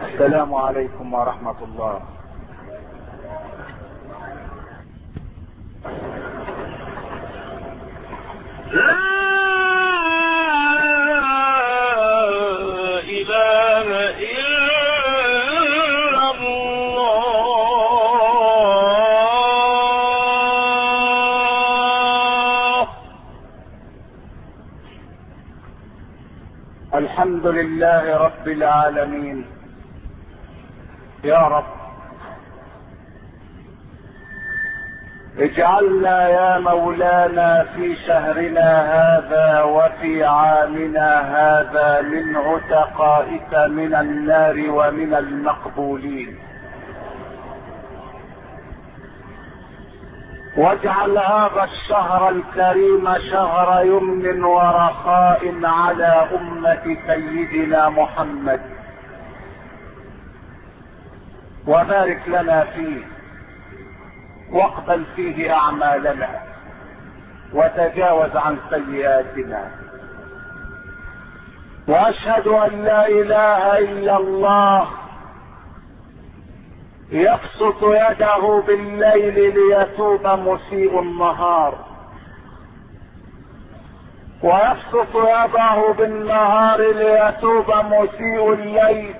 السلام عليكم ورحمة الله. لا إله إلا الله. الحمد لله رب العالمين. يا رب اجعلنا يا مولانا في شهرنا هذا وفي عامنا هذا من عتقائك من النار ومن المقبولين، واجعل هذا الشهر الكريم شهر يمن ورخاء على أمة سيدنا محمد، وبارك لنا فيه، واقبل فيه أعمالنا، وتجاوز عن سيئاتنا. وأشهد أن لا إله إلا الله يبسط يده بالليل ليتوب مسيء النهار، ويبسط يده بالنهار ليتوب مسيء الليل.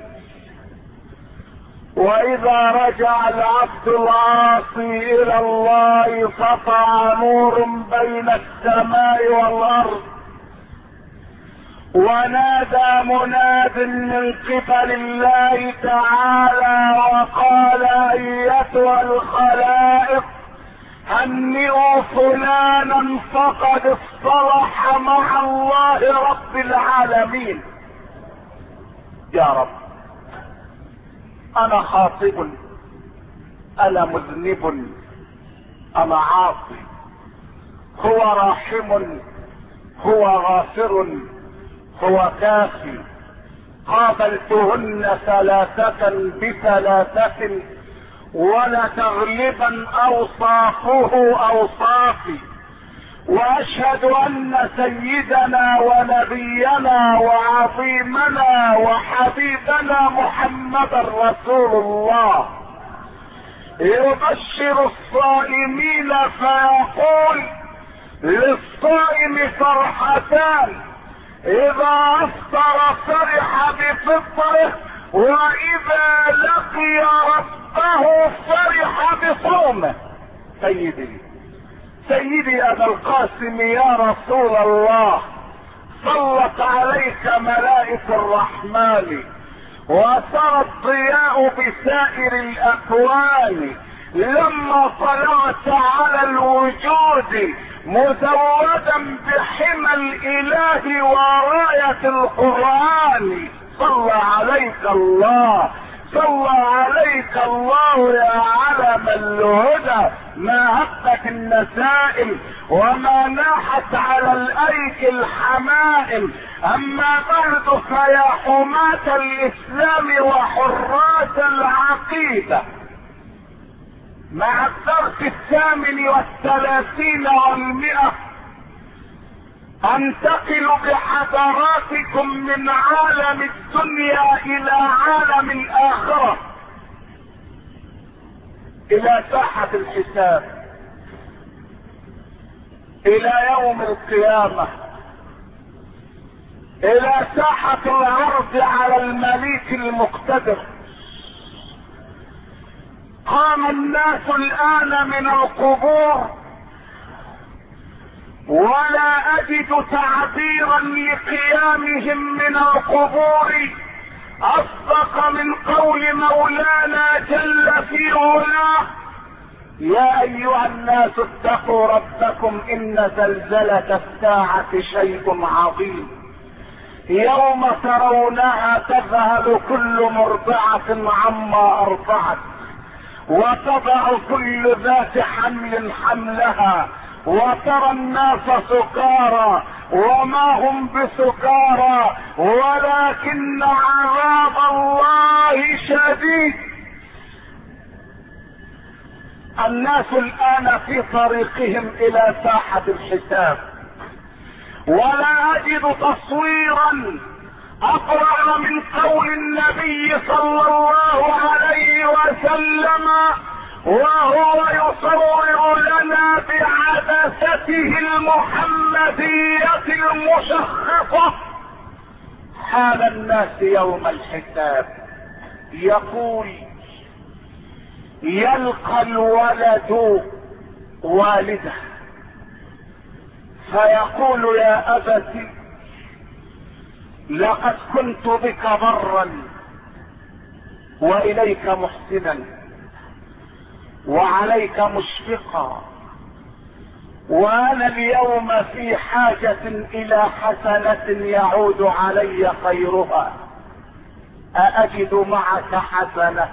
وإذا رجع العبد العاصي إلى الله سطع نور بين السماء والأرض، ونادى مناد من قبل الله تعالى وقال: أيتها الخلائق هنئوا فلانا فقد اصطلح مع الله رب العالمين. يا رب، أنا خاطئ، أنا مذنب، أنا عاصي، هو راحم، هو غافر، هو كافي. قابلتهن ثلاثة بثلاثة ولتغلبا أوصافه أوصافي. وأشهد أن سيدنا ونبينا وعظيمنا وحبيبنا محمدا رسول الله يبشر الصائمين فيقول: للصائم فرحتان، إذا أفطر فرح بفطره، وإذا لقي ربه فرح بصومه. سيدي أبا القاسم يا رسول الله، صلت عليك ملائكة الرحمن وسرى الضياء بسائر الأكوان لما طلعت على الوجود مزودا بحمى الإله وراية القرآن. صلى عليك الله، صلى عليك الله يا علم الهدى. ما هبت النسائم وما ناحت على الايك الحمائم. اما بعد فيا حماة الاسلام وحراس العقيدة، مع الدرس 38 والمئة انتقل بحضراتكم من عالم الدنيا الى عالم الاخرة، الى ساحة الحساب، الى يوم القيامة، الى ساحة العرض على المليك المقتدر. قام الناس الان من القبور، ولا اجد تعبيرا لقيامهم من القبور اصدق من قول مولانا جل في علاه: يا ايها الناس اتقوا ربكم ان زلزلة الساعة شيء عظيم، يوم ترونها تذهل كل مرضعة عما ارضعت وتضع كل ذات حمل حملها، وترى الناس سكارى وما هم بسكارى ولكن عذاب الله شديد. الناس الان في طريقهم الى ساحة الحساب، ولا اجد تصويرا اقرأ من قول النبي صلى وهو يصور لنا بعدسته المحمدية المشخصة حال الناس يوم الحساب. يقول: يلقى الولد والده فيقول: يا أبت لقد كنت بك برا وإليك محسنا وعليك مشفقا، وأنا اليوم في حاجة إلى حسنة يعود علي خيرها، أأجد معك حسنة؟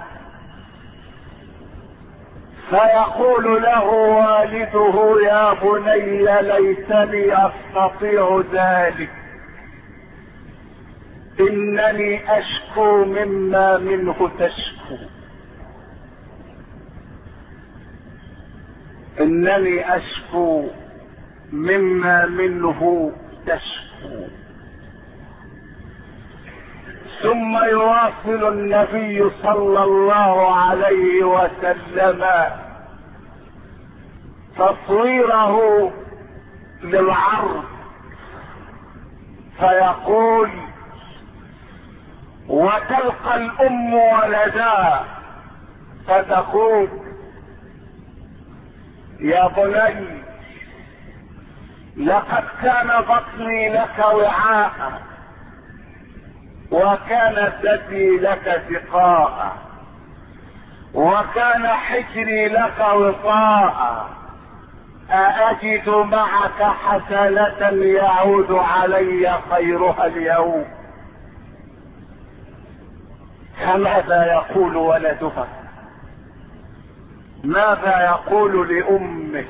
فيقول له والده: يا بني ليتني أستطيع ذلك، إنني أشكو مما منه تشكو، إنني أشكو مما منه تشكو. ثم يواصل النبي صلى الله عليه وسلم تصويره للعرض فيقول: وتلقى الأم ولدها فتقول: يا بني لقد كان بطني لك وعاء وكان ثدي لك سقاء وكان حجري لك وطاء، أأجد معك حسنة يعود علي خيرها اليوم؟ فماذا يقول ولدها؟ ماذا يقول لأمه؟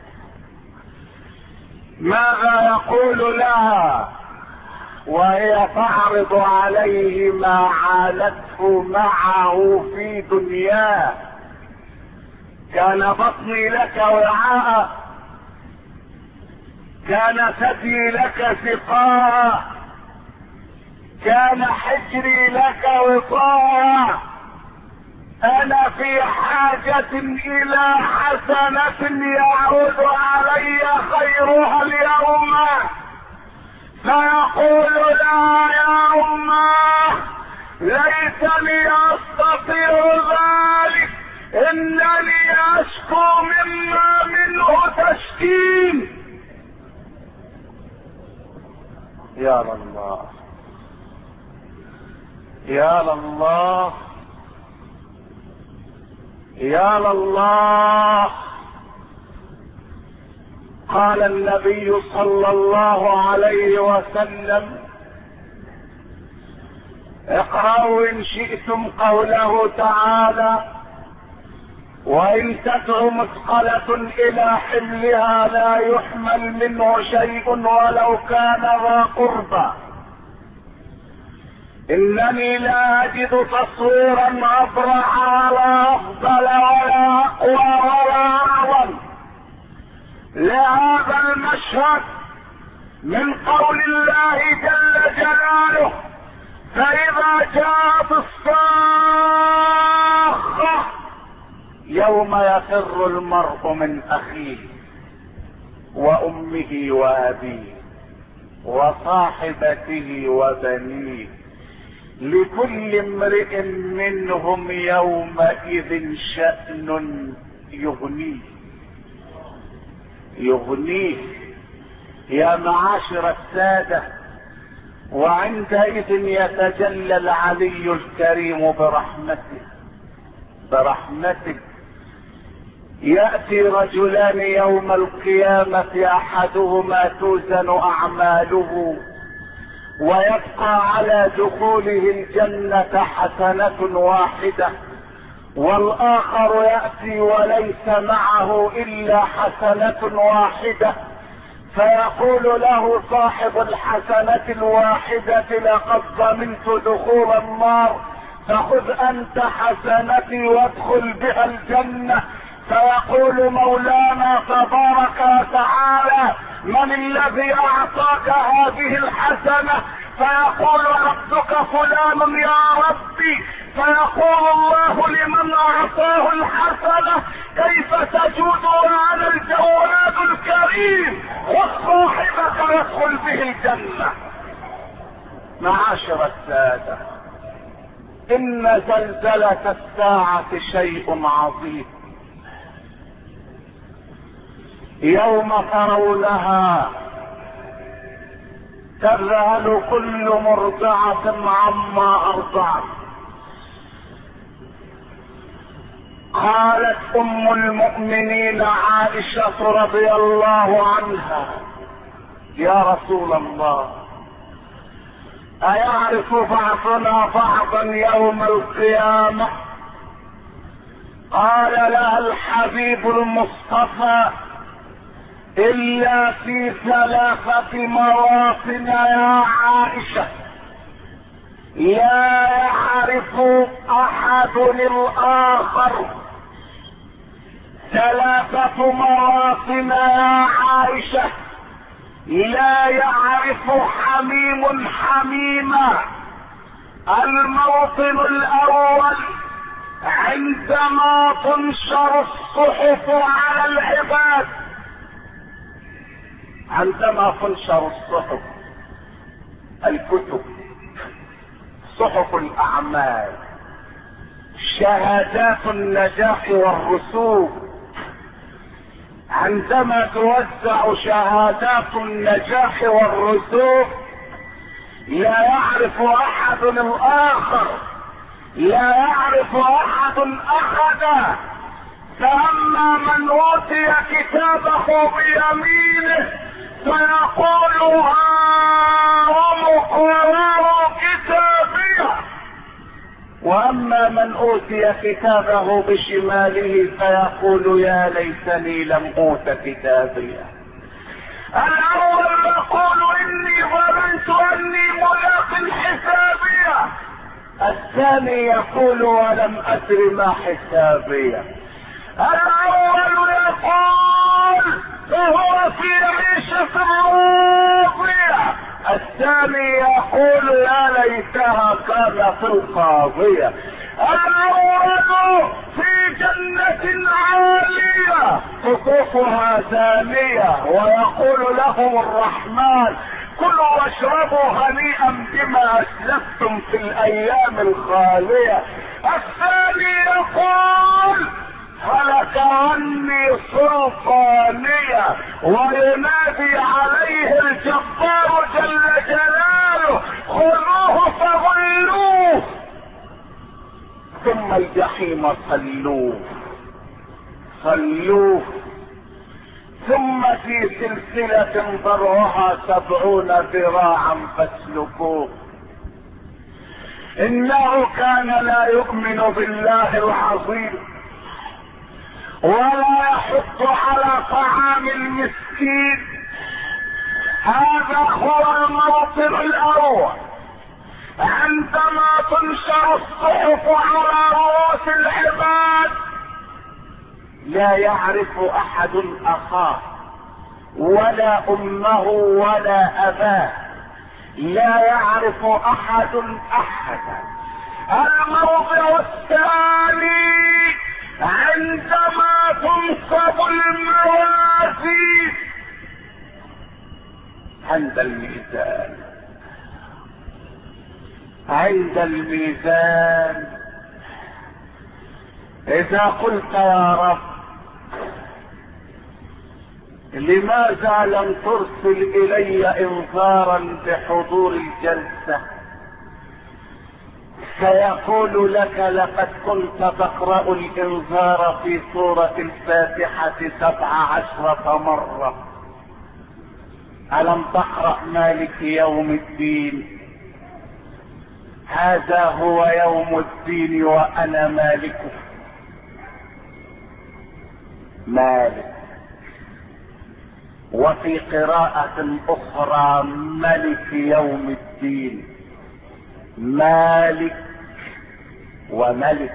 ماذا يقول لها وهي تعرض عليه ما عانته معه في دنياه؟ كان بطني لك وعاء، كان ثدي لك سقاء، كان حجري لك وطاء، أنا في حاجة إلى حسنة يعود علي خيرها اليوم. فيقول لا يا أمه ليتني أستطيع ذلك، إنني أشكو مما منه تشكين. يا الله يا الله يا الله. قال النبي صلى الله عليه وسلم: اقرأوا إن شئتم قوله تعالى: وإن تدع مثقلة إلى حملها لا يحمل منه شيء ولو كان ذا قربى. إنني لا أجد تصويرا أفرح ولا أفضل ولا أقوى ولا أعظم لهذا المشهد من قول الله جل جلاله: فإذا جاءت الصاخة يوم يفر المرء من أخيه وأمه وأبيه وصاحبته وبنيه لكل امرئ منهم يومئذ شأن يغنيه يا معاشر السادة. وعندئذ يتجلى العلي الكريم برحمته يأتي رجلان يوم القيامة أحدهما توزن أعماله ويبقى على دخوله الجنة حسنة واحدة، والآخر يأتي وليس معه إلا حسنة واحدة، فيقول له صاحب الحسنة الواحدة: لقد ضمنت دخول النار، فخذ أنت حسنتي وادخل بها الجنة. فيقول مولانا تبارك وتعالى: من الذي أعطاك هذه الحسنة؟ فيقول: عبدك فلان يا ربي. فيقول الله لمن اعطاه الحسنة كيف تجود وانا الجواد الكريم، وصاحبك يدخل به الجنة. معاشر السادة، ان زلزلة الساعة شيء عظيم. يوم ترونها تذهل كل مرضعة عما ارضعت. قالت ام المؤمنين عائشة رضي الله عنها: يا رسول الله، ايعرف بعضنا بعضا يوم القيامة؟ قال لها الحبيب المصطفى: الا في 3 مواطن يا عائشة لا يعرف احد الاخر. 3 مواطن يا عائشة لا يعرف حميم حميما. الموطن الاول عندما تنشر الصحف على العباد، عندما تنشر الصحف، الكتب، صحف الاعمال، شهادات النجاح والرسوب، عندما توزع شهادات النجاح والرسوب لا يعرف احد الاخر، لا يعرف احد احدا. فاما من اوتي كتابه بيمينه فيقول: هاؤم اقرءوا كتابيه. واما من اوتي كتابه بشماله فيقول: يا ليتني لم اوت كتابيه. الاول يقول: اني ظننت اني ملاق حسابيه. الثاني يقول: ولم ادر ما حسابيه. الاول يقول وهو في عيشة راضية، الثاني يقول: يا ليتها كانت القاضية. الاول في جنة عالية قطوفها دانية ويقول لهم الرحمن: كلوا واشربوا هنيئا بما اسلفتم في الايام الخالية. الثاني يقول: هلك عني سلطانية، وينادي عليه الجبار جل جلاله: خذوه فغلوه ثم الجحيم صلوه صلوه ثم في سلسلة ضرعها 70 ذراعا فاسلكوه. انه كان لا يؤمن بالله العظيم ولا يحض على طعام المسكين. هذا هو الموطن الاول عندما تنشر الصحف على رؤوس العباد. لا يعرف احد اخاه ولا امه ولا اباه، لا يعرف احد احدا. الموضع الثاني عندما تنصب الموازين عند الميزان. عند الميزان اذا قلت: يا رب لماذا لم ترسل الي انذارا بحضور الجلسة؟ سيقول لك: لقد كنت تقرأ الانذار في سورة الفاتحة 17 مرة، ألم تقرأ مالك يوم الدين؟ هذا هو يوم الدين وانا مالكه. مالك. وفي قراءة اخرى: ملك يوم الدين. مالك وملك.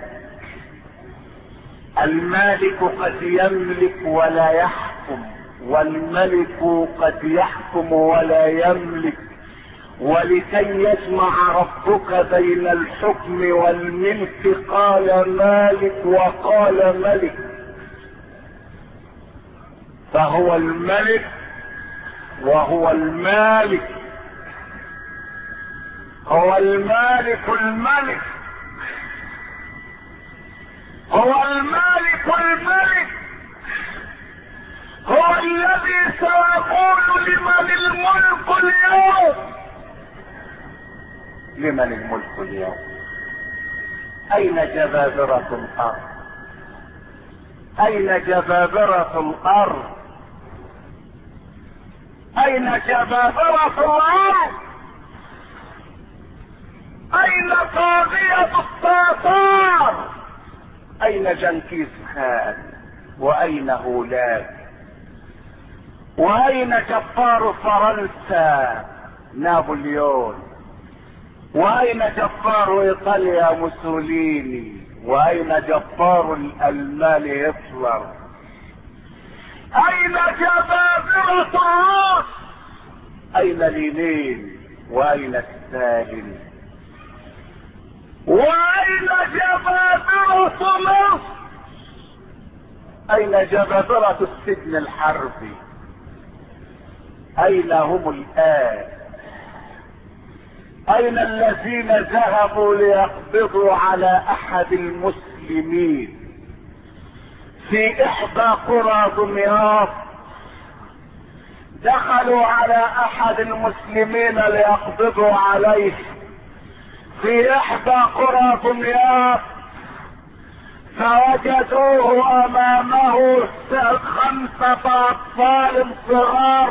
المالك قد يملك ولا يحكم، والملك قد يحكم ولا يملك، ولكي يجمع ربك بين الحكم والملك قال مالك وقال ملك، فهو الملك وهو المالك، هو المالك الملك، هو المالك الملك، هو الذي سيقول لمن الملك اليوم. لمن الملك اليوم؟ اين جبابرة الارض؟ اين جبابرة الارض؟ اين جبابرة الارض؟ اين طاغية التتار؟ اين جنكيز خان؟ واين هولاك؟ واين جبار فرنسا نابليون؟ واين جبار ايطاليا موسوليني؟ واين جبار الالمان هتلر؟ اين جبابرة الروس؟ اين لينين؟ واين ستالين؟ واين جبابرة مصر؟ اين جبابرة السجن الحربي؟ اين هم الان؟ اين الذين ذهبوا ليقبضوا على احد المسلمين في احدى قرى دمياط؟ دخلوا على احد المسلمين ليقبضوا عليه في احدى قرى دمياط، فوجدوه امامه 5 اطفال صغار،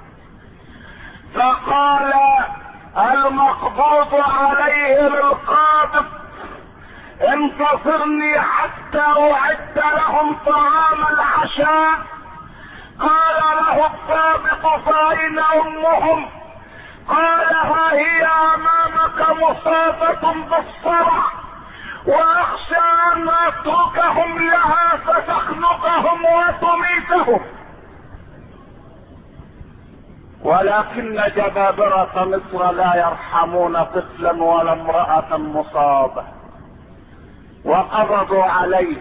فقال المقبوض عليه القابض انتصرني حتى اعد لهم طعام العشاء. قال له الضابط فاين امهم؟ قال ها هي امامك مصابة بالصرع، واخشى ان اتركهم لها فتخنقهم وتميتهم. ولكن جبابرة مصر لا يرحمون طفلا ولا امرأة مصابة، وقبضوا عليه،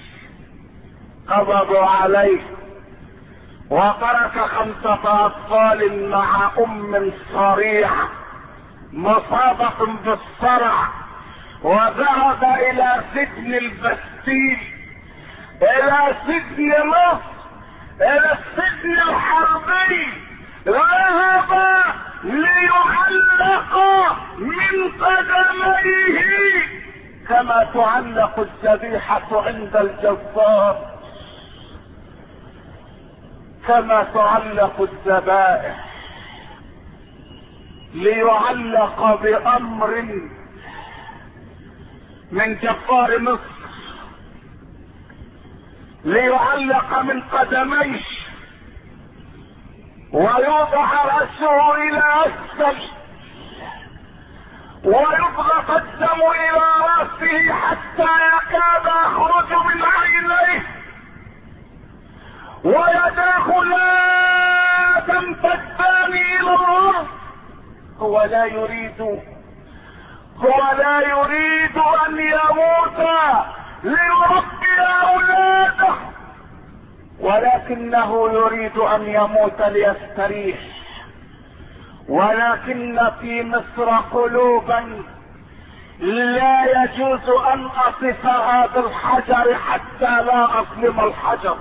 قبضوا عليه وترك 5 اطفال مع ام صريعة مصابة بالصرع، وذهب الى سجن البستيل، الى سجن مصر، الى السجن الحربي، ذهب ليعلق من قدميه كما تعلق الذبيحة عند الجزار، كما تعلق الذبائح، ليعلق بامر من جبار مصر، ليعلق من قدميه ويوضع رأسه الى اسفل ويضغط الدم الى رأسه حتى يكاد يخرج من عينيه، ويداه لا تمتدان الى الارض. هو لا يريد ان يموت ليربي اولاده، ولكنه يريد ان يموت ليستريح. ولكن في مصر قلوبا لا يجوز ان اصفها بالحجر حتى لا اظلم الحجر،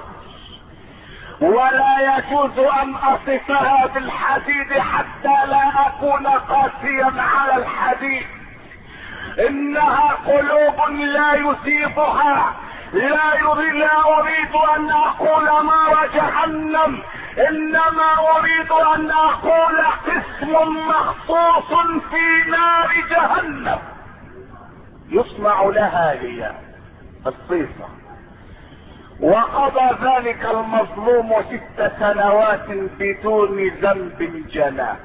ولا يجوز ان اصفها بالحديد حتى لا اكون قاسيا على الحديد. انها قلوب لا يصيبها، لا اريد ان اقول نار جهنم، انما اريد ان اقول قسم مخصوص في نار جهنم يسمع لها هي الصيصة. وقضى ذلك المظلوم 6 سنوات بدون ذنب جناه،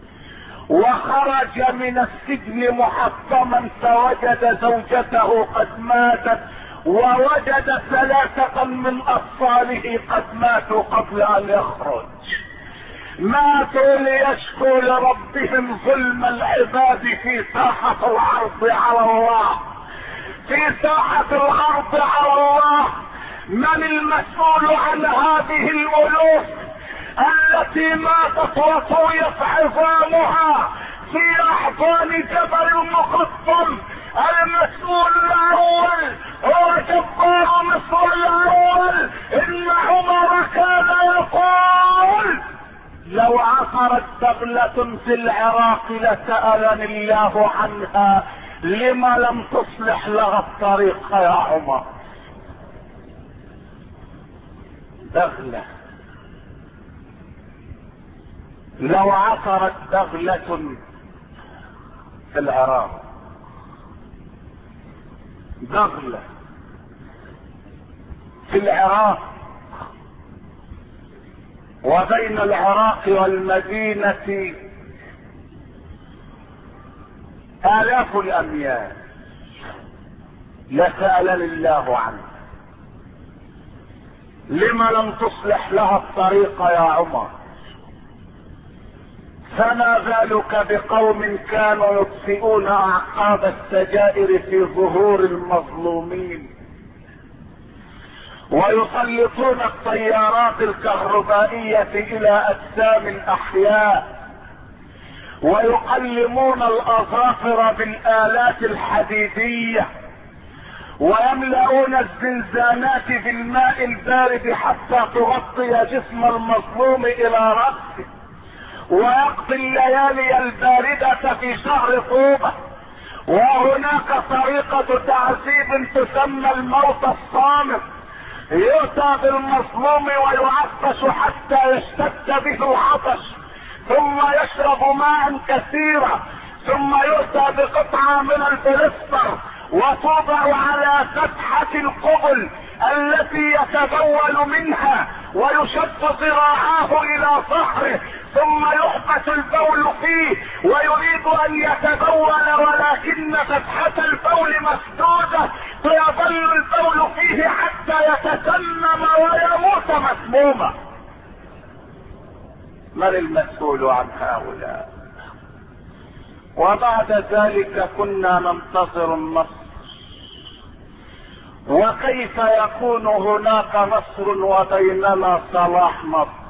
وخرج من السجن محطما فوجد زوجته قد ماتت، ووجد 3 من اطفاله قد ماتوا قبل ان يخرج. ماتوا ليشكوا لربهم ظلم العباد في ساحة العرض على الله. في ساحة العرض على الله من المسؤول عن هذه الألوف التي ماتت وطويت عظامها في احضان جبل المقطم؟ المسؤول الاول هو جبار مصر الاول. ان عمر كان يقول لو عثرت بغلة في العراق لسألني الله عنها لما لم تصلح لها الطريق يا عمر. بغلة لو عثرت بغلة في العراق، بغلة في العراق وبين العراق والمدينة آلاف الأميال لسألني الله عنه لما لم تصلح لها الطريق يا عمر. فما بالك بقوم كانوا يطفئون اعقاب السجائر في ظهور المظلومين ويسلطون الطيارات الكهربائية الى اجسام الاحياء ويقلمون الاظافر بالالات الحديدية ويملؤون الزنزانات بالماء البارد حتى تغطي جسم المظلوم الى رأسه ويقضي الليالي الباردة في شهر طوبة. وهناك طريقة تعذيب تسمى الموت الصامت. يؤتى بالمظلوم ويعطش حتى يشتد به العطش ثم يشرب ماء كثيرا ثم يؤتى بقطعة من البلستر وتوضع على فتحة القبل التي يتبول منها ويشد ذراعاه الى ظهره ثم يحبس البول فيه ويريد ان يتبول ولكن فتحة البول مسدودة فيظل البول فيه حتى يتسمم ويموت مسموما. من المسؤول عن هؤلاء؟ وبعد ذلك كنا ننتظر النصر. وكيف يكون هناك نصر وبيننا صلاح مصر؟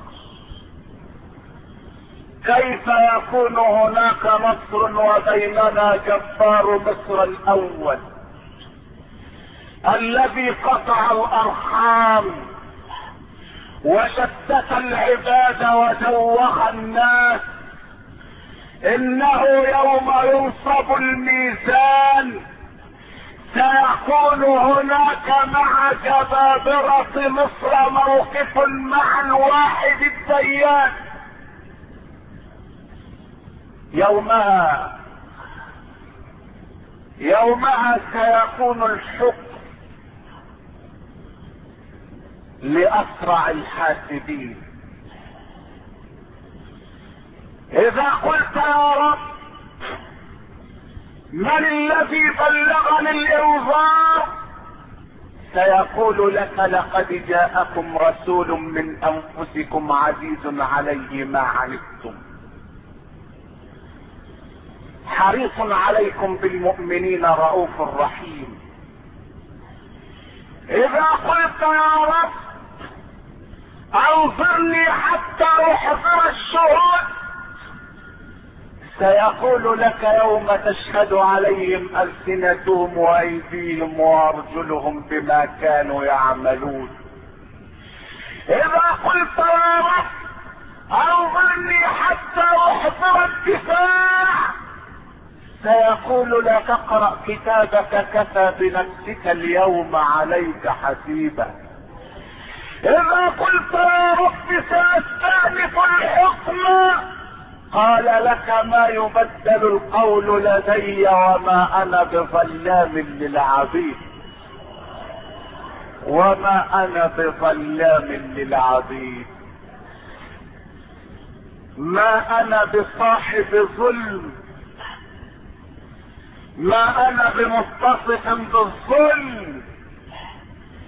كيف يكون هناك نصر وبيننا جبار مصر الاول الذي قطع الارحام وشتت العباد وزوغ الناس؟ انه يوم ينصب الميزان سيكون هناك مع جبابرة مصر موقف مع الواحد الديان. يومها سيكون الحكم لأسرع الحاسبين. إذا قلت يا رب من الذي بلغني الإنذار سيقول لك لقد جاءكم رسول من أنفسكم عزيز عليه ما عنتم حريص عليكم بالمؤمنين رؤوف رحيم. إذا قلت يا رب انظرني حتى يحضر الشهود سيقول لك يوم تشهد عليهم ألسنتهم وأيديهم وأرجلهم بما كانوا يعملون. إذا قلت يا رب انظرني حتى أحضر الدفاع سيقول لا تقرأ كتابك كفى بنفسك اليوم عليك حسيبا. إذا قلت يا رب سأستأنف الحكم قال لك ما يبدل القول لدي وما انا بظلام للعبيد وما انا بظلام للعبيد. ما انا بصاحب ظلم، ما انا بمتصف بالظلم.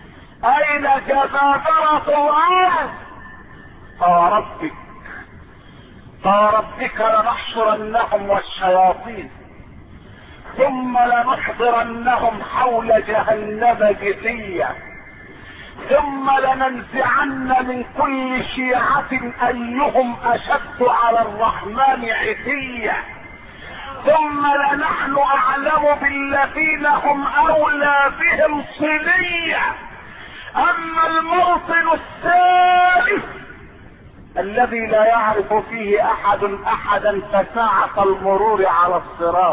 اين جبابرة الارض؟ فربك فربك لنحشرنهم والشياطين ثم لنحضرنهم حول جهنم جثيا ثم لننزعن من كل شيعة ايهم اشد على الرحمن عتيا ثم لنحن اعلم بالذين هم اولى بهم صليا. اما الموطن الثالث الذي لا يعرف فيه احد احدا فساعة المرور على الصراط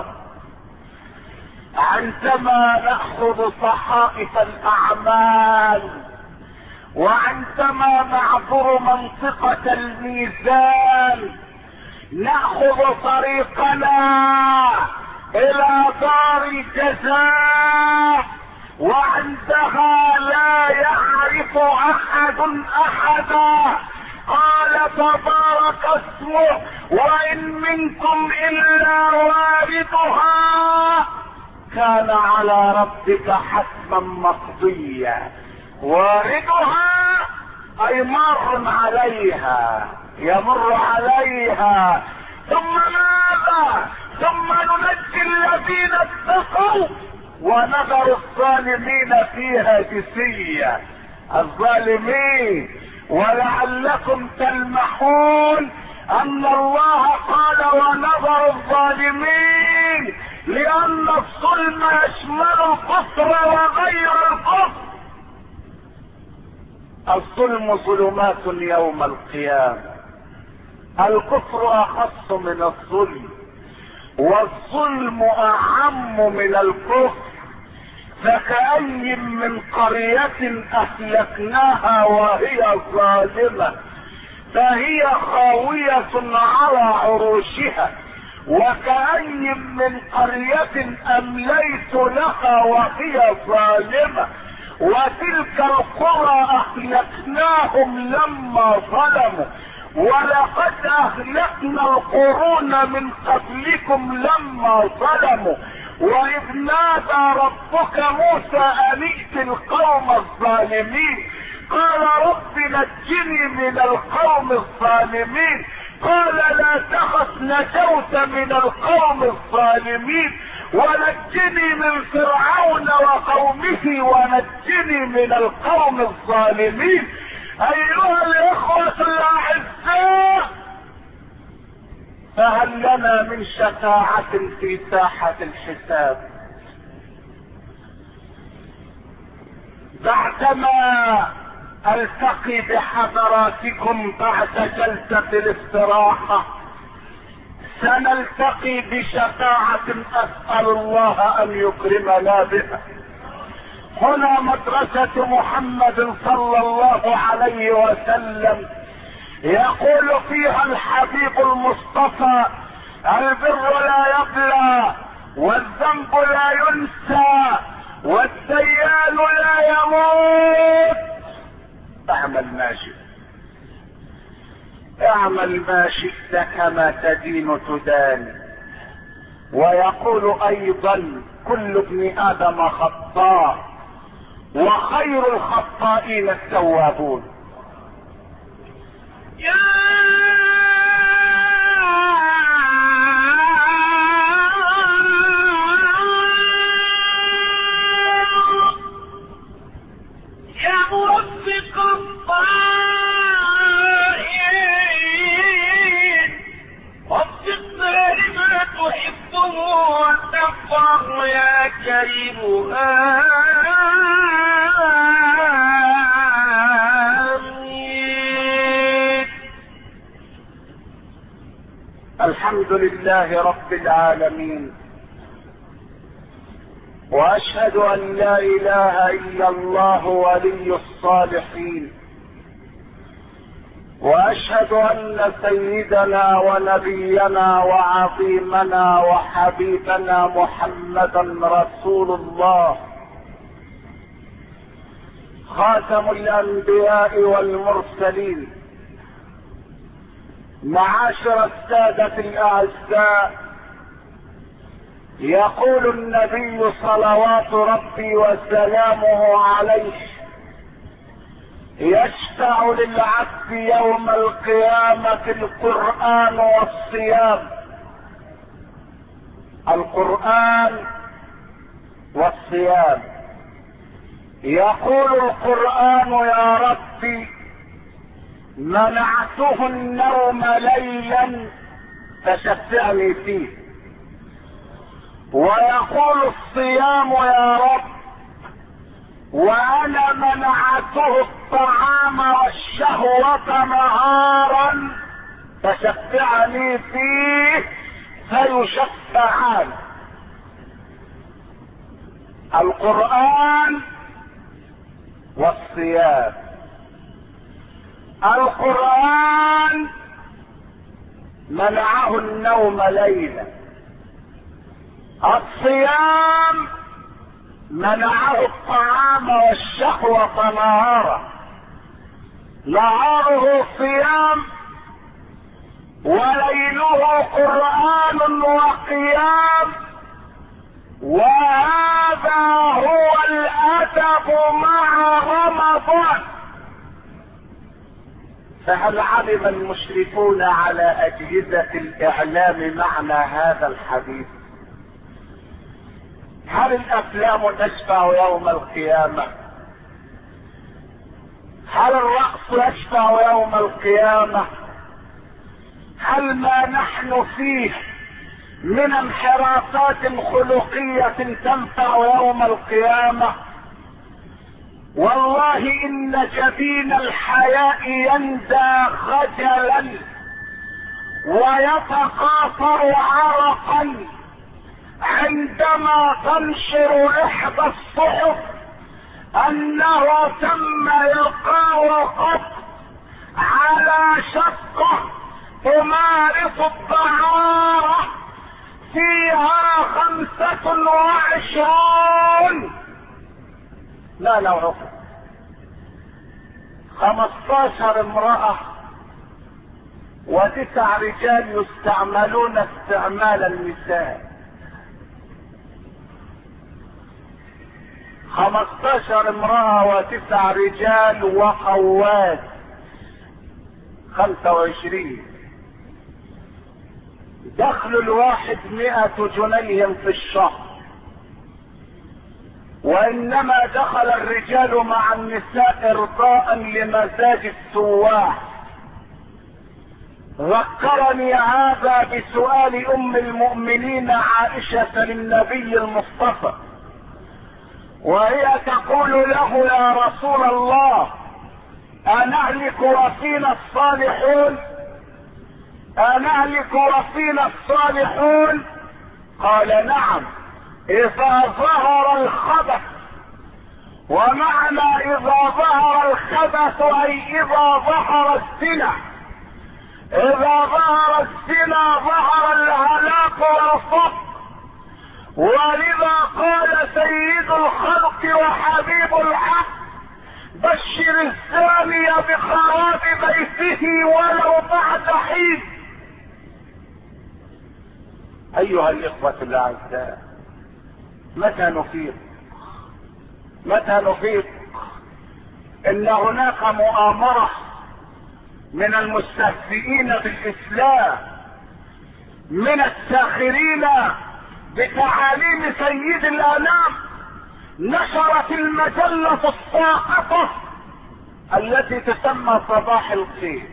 عندما نأخذ صحائف الاعمال وعندما نعبر منطقة الميزان نأخذ طريقنا الى دار الجزاء وعندها لا يعرف احد احدا. قال تبارك اسمه وان منكم الا واردها كان على ربك حتما مقضيا. واردها اي مر عليها يمر عليها. ثم ماذا؟ ثم ننجي الذين اتقوا ونذر الظالمين فيها جثيا. الظالمين ولعلكم تلمحون ان الله قال ونذر الظالمين لان الظلم يشمل الكفر وغير الكفر. الظلم ظلمات يوم القيامة. الكفر اخص من الظلم والظلم اعم من الكفر. فكأي من قرية اهلكناها وهي ظالمة فهي خاوية على عروشها وكأي من قرية امليت لها وهي ظالمة وتلك القرى اهلكناهم لما ظلموا ولقد اهلكنا القرون من قبلكم لما ظلموا واذ نادى ربك موسى ان ائت القوم الظالمين قال رب نجني من القوم الظالمين قال لا تخف نجوت من القوم الظالمين ونجني من فرعون وقومه ونجني من القوم الظالمين. ايها الاخوة الاعزاء فهل لنا من شفاعة في ساحة الحساب؟ بعدما التقي بحضراتكم بعد جلسة الاستراحة سنلتقي بشفاعة اسأل الله ان يكرمنا بها. هنا مدرسة محمد صلى الله عليه وسلم يقول فيها الحبيب المصطفى البر لا يبلى والذنب لا ينسى والديان لا يموت. اعمل ما شئت اعمل ما شئت كما تدين تدان. ويقول ايضا كل ابن ادم خطاء وخير الخطائين التوابون. يا موفق الطائعين وفقنا لما تحبه وترضاه يا كريم آمين. الحمد لله رب العالمين واشهد ان لا اله الا الله ولي الصالحين واشهد ان سيدنا ونبينا وعظيمنا وحبيبنا محمدا رسول الله خاتم الانبياء والمرسلين. معاشر السادة الاعزاء يقول النبي صلوات ربي وسلامه عليه يشفع للعبد يوم القيامة القرآن والصيام. القرآن والصيام. يقول القرآن: يا ربي منعته النوم ليلا فشفعني فيه. ويقول الصيام: يا رب وانا منعته الطعام والشهوة نهارا فشفعني فيه فيشفعان. القرآن والصيام. القرآن منعه النوم ليلا، الصيام منعه الطعام والشهوة نهارا. نهاره صيام وليله قرآن وقيام، وهذا هو الأدب مع رمضان. فهل علم المشرفون على أجهزة الإعلام معنى هذا الحديث؟ هل الأفلام تشفع يوم القيامة؟ هل الرقص يشفع يوم القيامة؟ هل ما نحن فيه من انحرافات خلقية تنفع يوم القيامة؟ والله إن جبين الحياء يندى خجلا ويتقاطر عرقا عندما تنشر إحدى الصحف أنه تم إلقاء قط على شقة تمارس الطهارة فيها 25 لا نوعكم 15 امرأة و9 رجال يستعملون استعمال النساء. 15 امرأة و9 رجال وقواد 25. دخل الواحد 100 جنيه في الشهر، وانما دخل الرجال مع النساء ارضاء لمزاج السواح. ذكرني هذا بسؤال ام المؤمنين عائشة للنبي المصطفى، وهي تقول له: يا رسول الله أنهلك وفينا الصالحون؟ أنهلك وفينا الصالحون؟ قال: نعم، إذا ظهر الخبث. ومعنى إذا ظهر الخبث أي إذا ظهر الزنا. إذا ظهر الزنا ظهر الهلاك والفقر. ولذا قال سيد الخلق وحبيب الحق: بشر الزاني بخراب بيته ولو بعد حين. ايها الاخوة الاعزاء، متى نفيق؟ متى نفيق؟ ان هناك مؤامرة من المستهزئين بالاسلام، من الساخرين بتعاليم سيد الانام، نشرت المجلة الساقطة التي تسمى صباح الخير،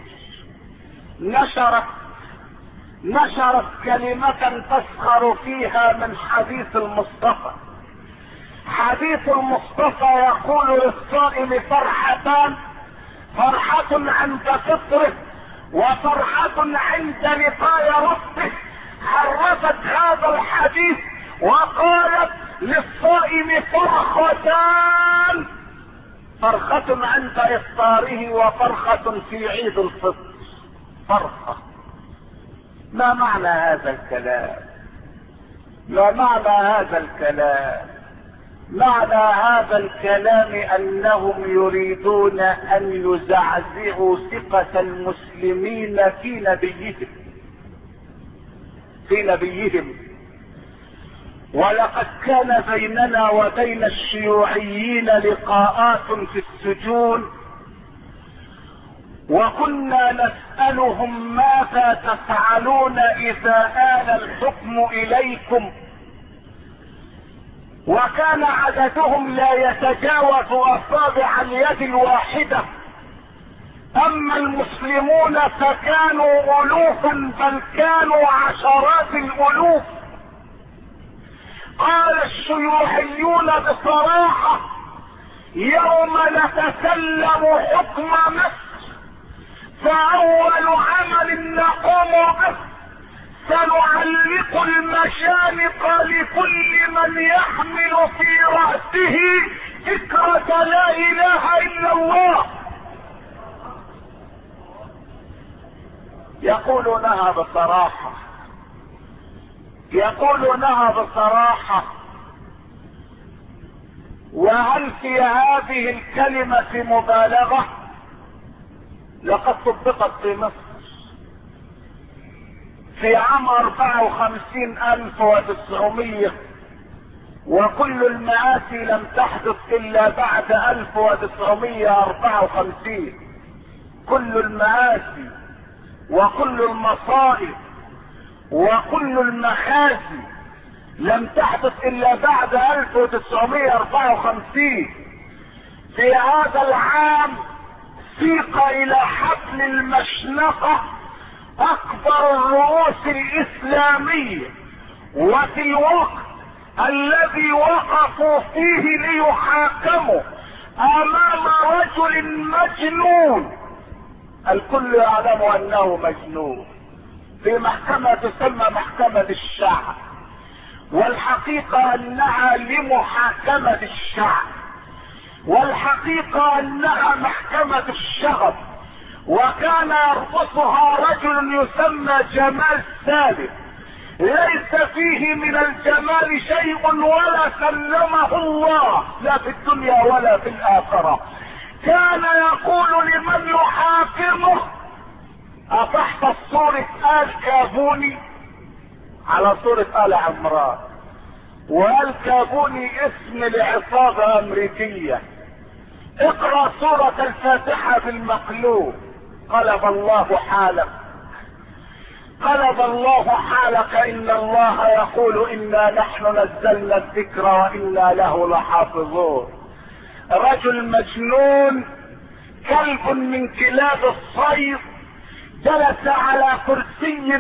نشرت كلمة تسخر فيها من حديث المصطفى. حديث المصطفى يقول للصائم فرحتان: فرحة عند فطره وفرحة عند لقاء ربه. حرفت هذا الحديث وقالت للصائم فرختان: فرخة عند افطاره وفرخة في عيد الفطر. فرخة. ما معنى هذا الكلام؟ ما معنى هذا الكلام؟ معنى هذا الكلام انهم يريدون ان يزعزعوا ثقة المسلمين في نبيهم. ولقد كان بيننا وبين الشيوعيين لقاءات في السجون وكنا نسألهم ماذا تفعلون إذا آل الحكم إليكم، وكان عددهم لا يتجاوز أصابع اليد الواحدة، أما المسلمون فكانوا ألوفا بل كانوا عشرات الألوف. قال الشيوعيون بصراحة: يوم نتسلم حكم مصر فأول عمل نقوم به سنعلق المشانق لكل من يحمل في رأسه فكرة لا إله إلا الله. يقولونها بصراحة، يقولونها بصراحة. وهل في هذه الكلمة مبالغة؟ لقد طبقت في مصر في عام 54,900، وكل المآسي لم تحدث إلا بعد 1954. كل المآسي وكل المصائب وكل المخازي لم تحدث إلا بعد 1954. في هذا العام سيق إلى حفل المشنقة أكبر الرؤوس الإسلامية، وفي الوقت الذي وقفوا فيه ليحاكموا أمام رجل مجنون، الكل يعلم أنه مجنون، في محكمة تسمى محكمة الشعب، والحقيقة أنها لمحاكمة الشعب، والحقيقة أنها محكمة الشغب، وكان يرقصها رجل يسمى جمال سالم، ليس فيه من الجمال شيء ولا سلمه الله لا في الدنيا ولا في الآخرة. كان يقول لمن يحاكمه: أتحفظ صورة آل كابوني؟ على صورة آل عمران، وآل كابوني اسم لعصابة أمريكية. اقرأ سورة الفاتحة بالمقلوب. قلب الله حالك، قلب الله حالك. إن الله يقول: إنا نحن نزلنا الذكر وإنا له لحافظون. رجل مجنون، كلب من كلاب الصيد، جلس على كرسي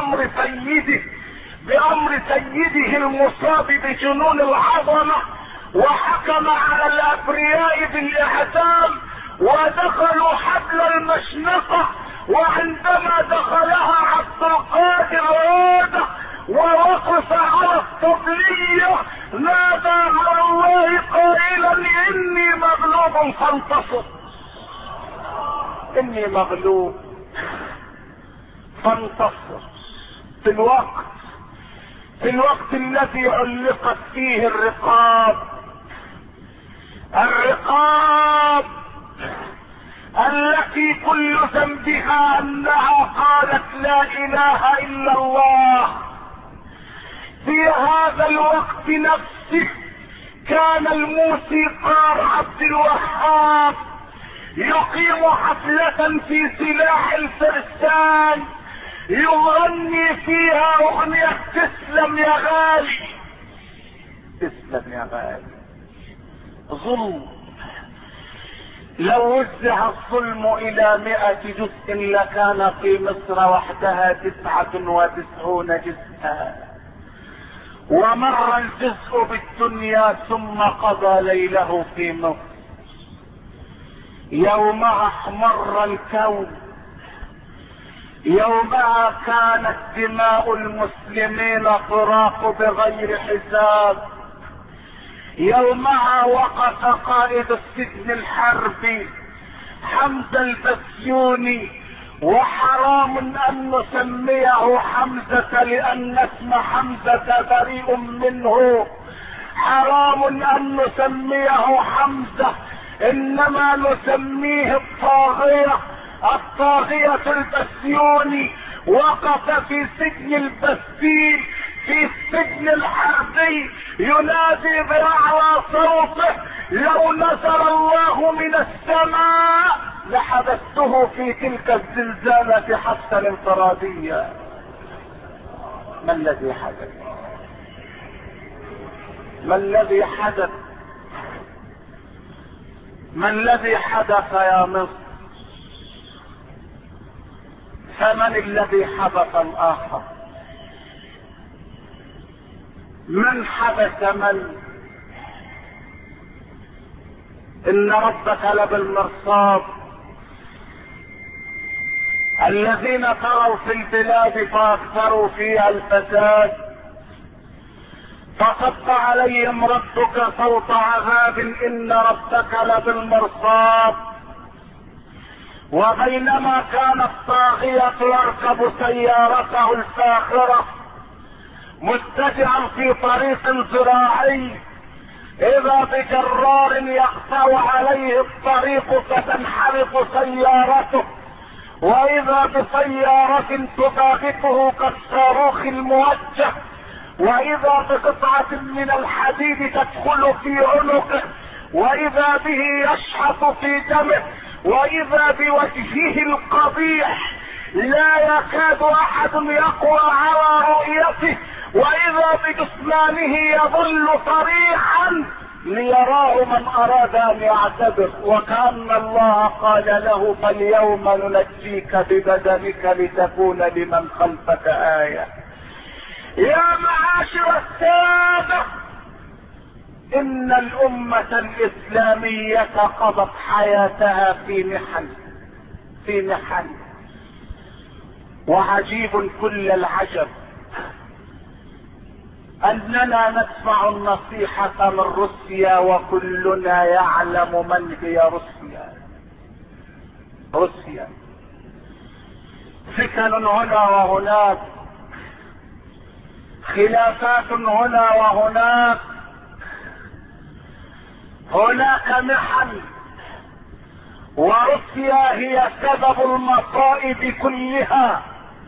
بأمر سيده المصاب بجنون العظمة، وحكم على الأبرياء بالإعدام، ودخلوا حفل المشنقة. وعندما دخلها عبد القادر عودة ووقف على الطبلية نادى على الله قائلا: إني مغلوب فانتصر، إني مغلوب فانتصر. في الوقت الذي علقت فيه الرقاب التي كل ذنبها انها قالت لا اله الا الله. في هذا الوقت نفسه كان الموسيقار عبد الوهاب يقيم حفلة في سلاح الفرسان يغني فيها اغنية تسلم يا غالي، تسلم يا غالي. ظلم، لو وزع الظلم الى 100 جزء لكان في مصر وحدها 99 جزءا، ومر الجزء بالدنيا ثم قضى ليله في مصر. يومها احمر الكون، يومها كانت دماء المسلمين تراق بغير حساب. يومها وقف قائد السجن الحربي حمزة البسيوني، وحرام ان نسميه حمزة لان اسم حمزة بريء منه، حرام ان نسميه حمزة، انما نسميه الطاغية البسيوني. وقف في سجن البستيل في السجن الحربي ينادي بأعلى صوته: لو نزل الله من السماء لحبسته في تلك الزلزالة حبسا انفراديا. ما الذي حدث؟ ما الذي حدث؟ ما الذي حدث يا مصر؟ فمن الذي حبس الآخر؟ من حبس من؟ إن ربك لبالمرصاد. الذين طغوا في البلاد فأكثروا فيها الفساد فصب عليهم ربك صوت عذاب إن ربك لبالمرصاد. وبينما كان الطاغية يركب سيارته الفاخرة متجعا في طريق زراعي إذا بجرار يقطع عليه الطريق فتنحرق سيارته، وإذا بسيارة تباغته كالصاروخ الموجه، وإذا بقطعة من الحديد تدخل في عنقه، وإذا به يشحط في دمه، وإذا بوجهه القبيح لا يكاد أحد يقوى على رؤيته، وإذا بجسمانه يظل صريحا ليراه من أراد أن يعتبر، وكأن الله قال له فاليوم ننجيك ببدنك لتكون لمن خلفك آية. يا معاشر السادة، إن الأمة الإسلامية قضت حياتها في محن وعجيب كل العجب أننا نسمع النصيحة من روسيا وكلنا يعلم من هي روسيا. فتن هنا وهناك، خلافات هنا وهناك، هناك محن، وروسيا هي سبب المصائب كلها.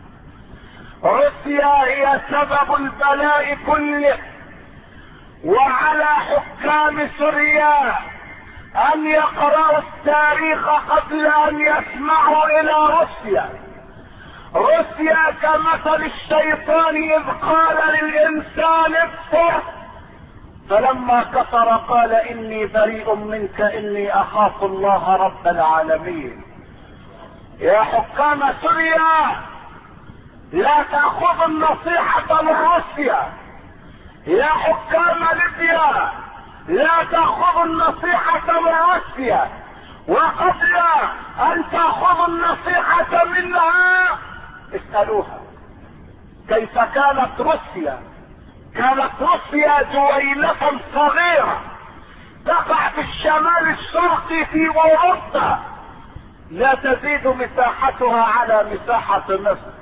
روسيا هي سبب البلاء كله. وعلى حكام سوريا ان يقرأوا التاريخ قبل ان يسمعوا الى روسيا. روسيا كمثل الشيطان اذ قال للانسان اكفر فلما كفر قال اني بريء منك اني اخاف الله رب العالمين. يا حكام سوريا لا تأخذوا النصيحة من روسيا. يا حكام ليبيا لا تأخذوا النصيحة من روسيا، وقبل ان تأخذوا النصيحة منها اسألوها كيف كانت روسيا. كانت روسيا دويلة صغيرة تقع في الشمال الشرقي في اوروبا، لا تزيد مساحتها على مساحة مصر،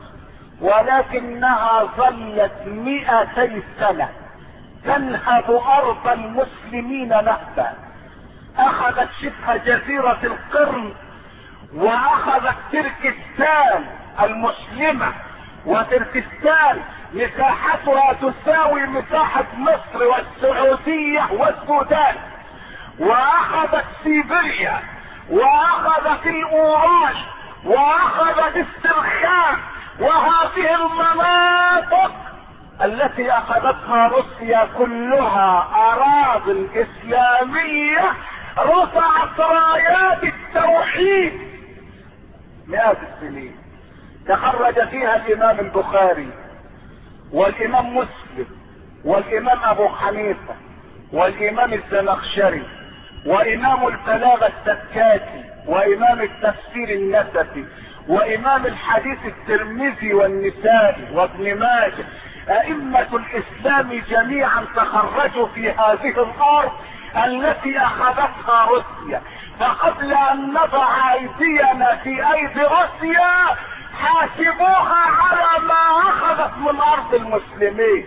ولكنها ظلت 200 سنة تنهب ارض المسلمين نهبا. اخذت شبه جزيرة القرم، واخذت تركستان المسلمة، وتركستان مساحتها تساوي مساحة مصر والسعودية والسودان، واخذت سيبيريا، واخذت الاورال، واخذت استرخان، وهذه المناطق التي اخذتها روسيا كلها اراضي اسلامية رفعت رايات التوحيد 100 السنين. تخرج فيها الامام البخاري والامام مسلم والامام ابو حنيفة والامام الزمخشري وامام البلاغة السكاتي وامام التفسير النسفي وامام الحديث الترمذي والنسائي وابن ماجه. ائمة الاسلام جميعا تخرجوا في هذه الارض التي اخذتها روسيا. فقبل ان نضع ايدينا في ايدي روسيا حاسبوها على ما اخذت من ارض المسلمين.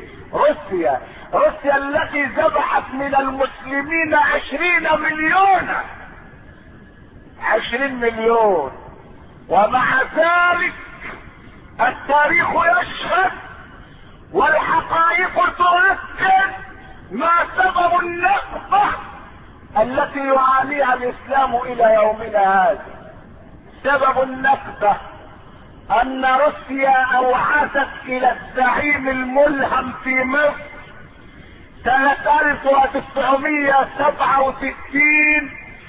روسيا التي ذبحت من المسلمين 20 مليون، ومع ذلك التاريخ يشهد والحقائق تؤكد ما سبب النكبة التي يعانيها الاسلام الى يومنا هذا. سبب النكبة ان روسيا اوعزت الى الزعيم الملهم في مصر سنة 1967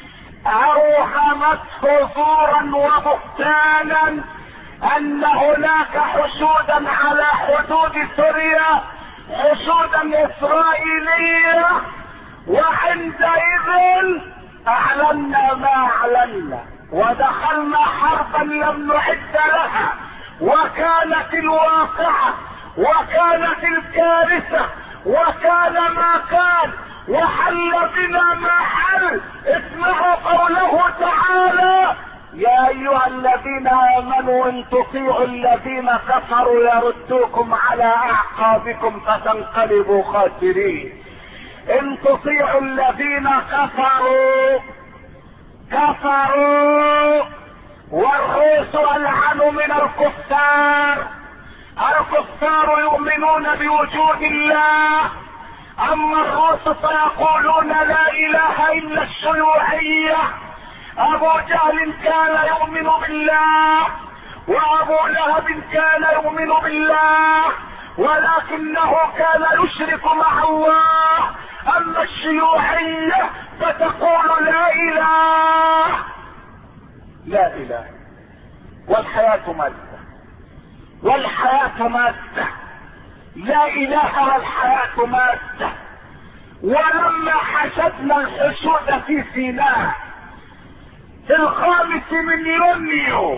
اوهمته زورا وبهتانا ان هناك حشودا على حدود سوريا، حشودا اسرائيلية، وعندئذ اعلنا ما اعلنا ودخلنا حربا لم نعد لها، وكانت الواقعة وكانت الكارثة وكان ما كان وحل بنا ما حل. اسمعوا قوله تعالى: يا ايها الذين امنوا ان تطيعوا الذين كفروا يردوكم على اعقابكم فتنقلبوا خاسرين. ان تطيعوا الذين كفروا والروس العن من الكفار. الكفار يؤمنون بوجود الله، اما الروس فيقولون لا اله الا الشيوعية. ابو جهل كان يؤمن بالله، وابو لهب كان يؤمن بالله، ولكنه كان يشرك مع الله. اما الشيوعية فتقول لا اله، لا اله، والحياة مادة، والحياة مادة، لا اله والحياة مادة. ولما حشدنا الحشود في سيناء في 5 من يونيو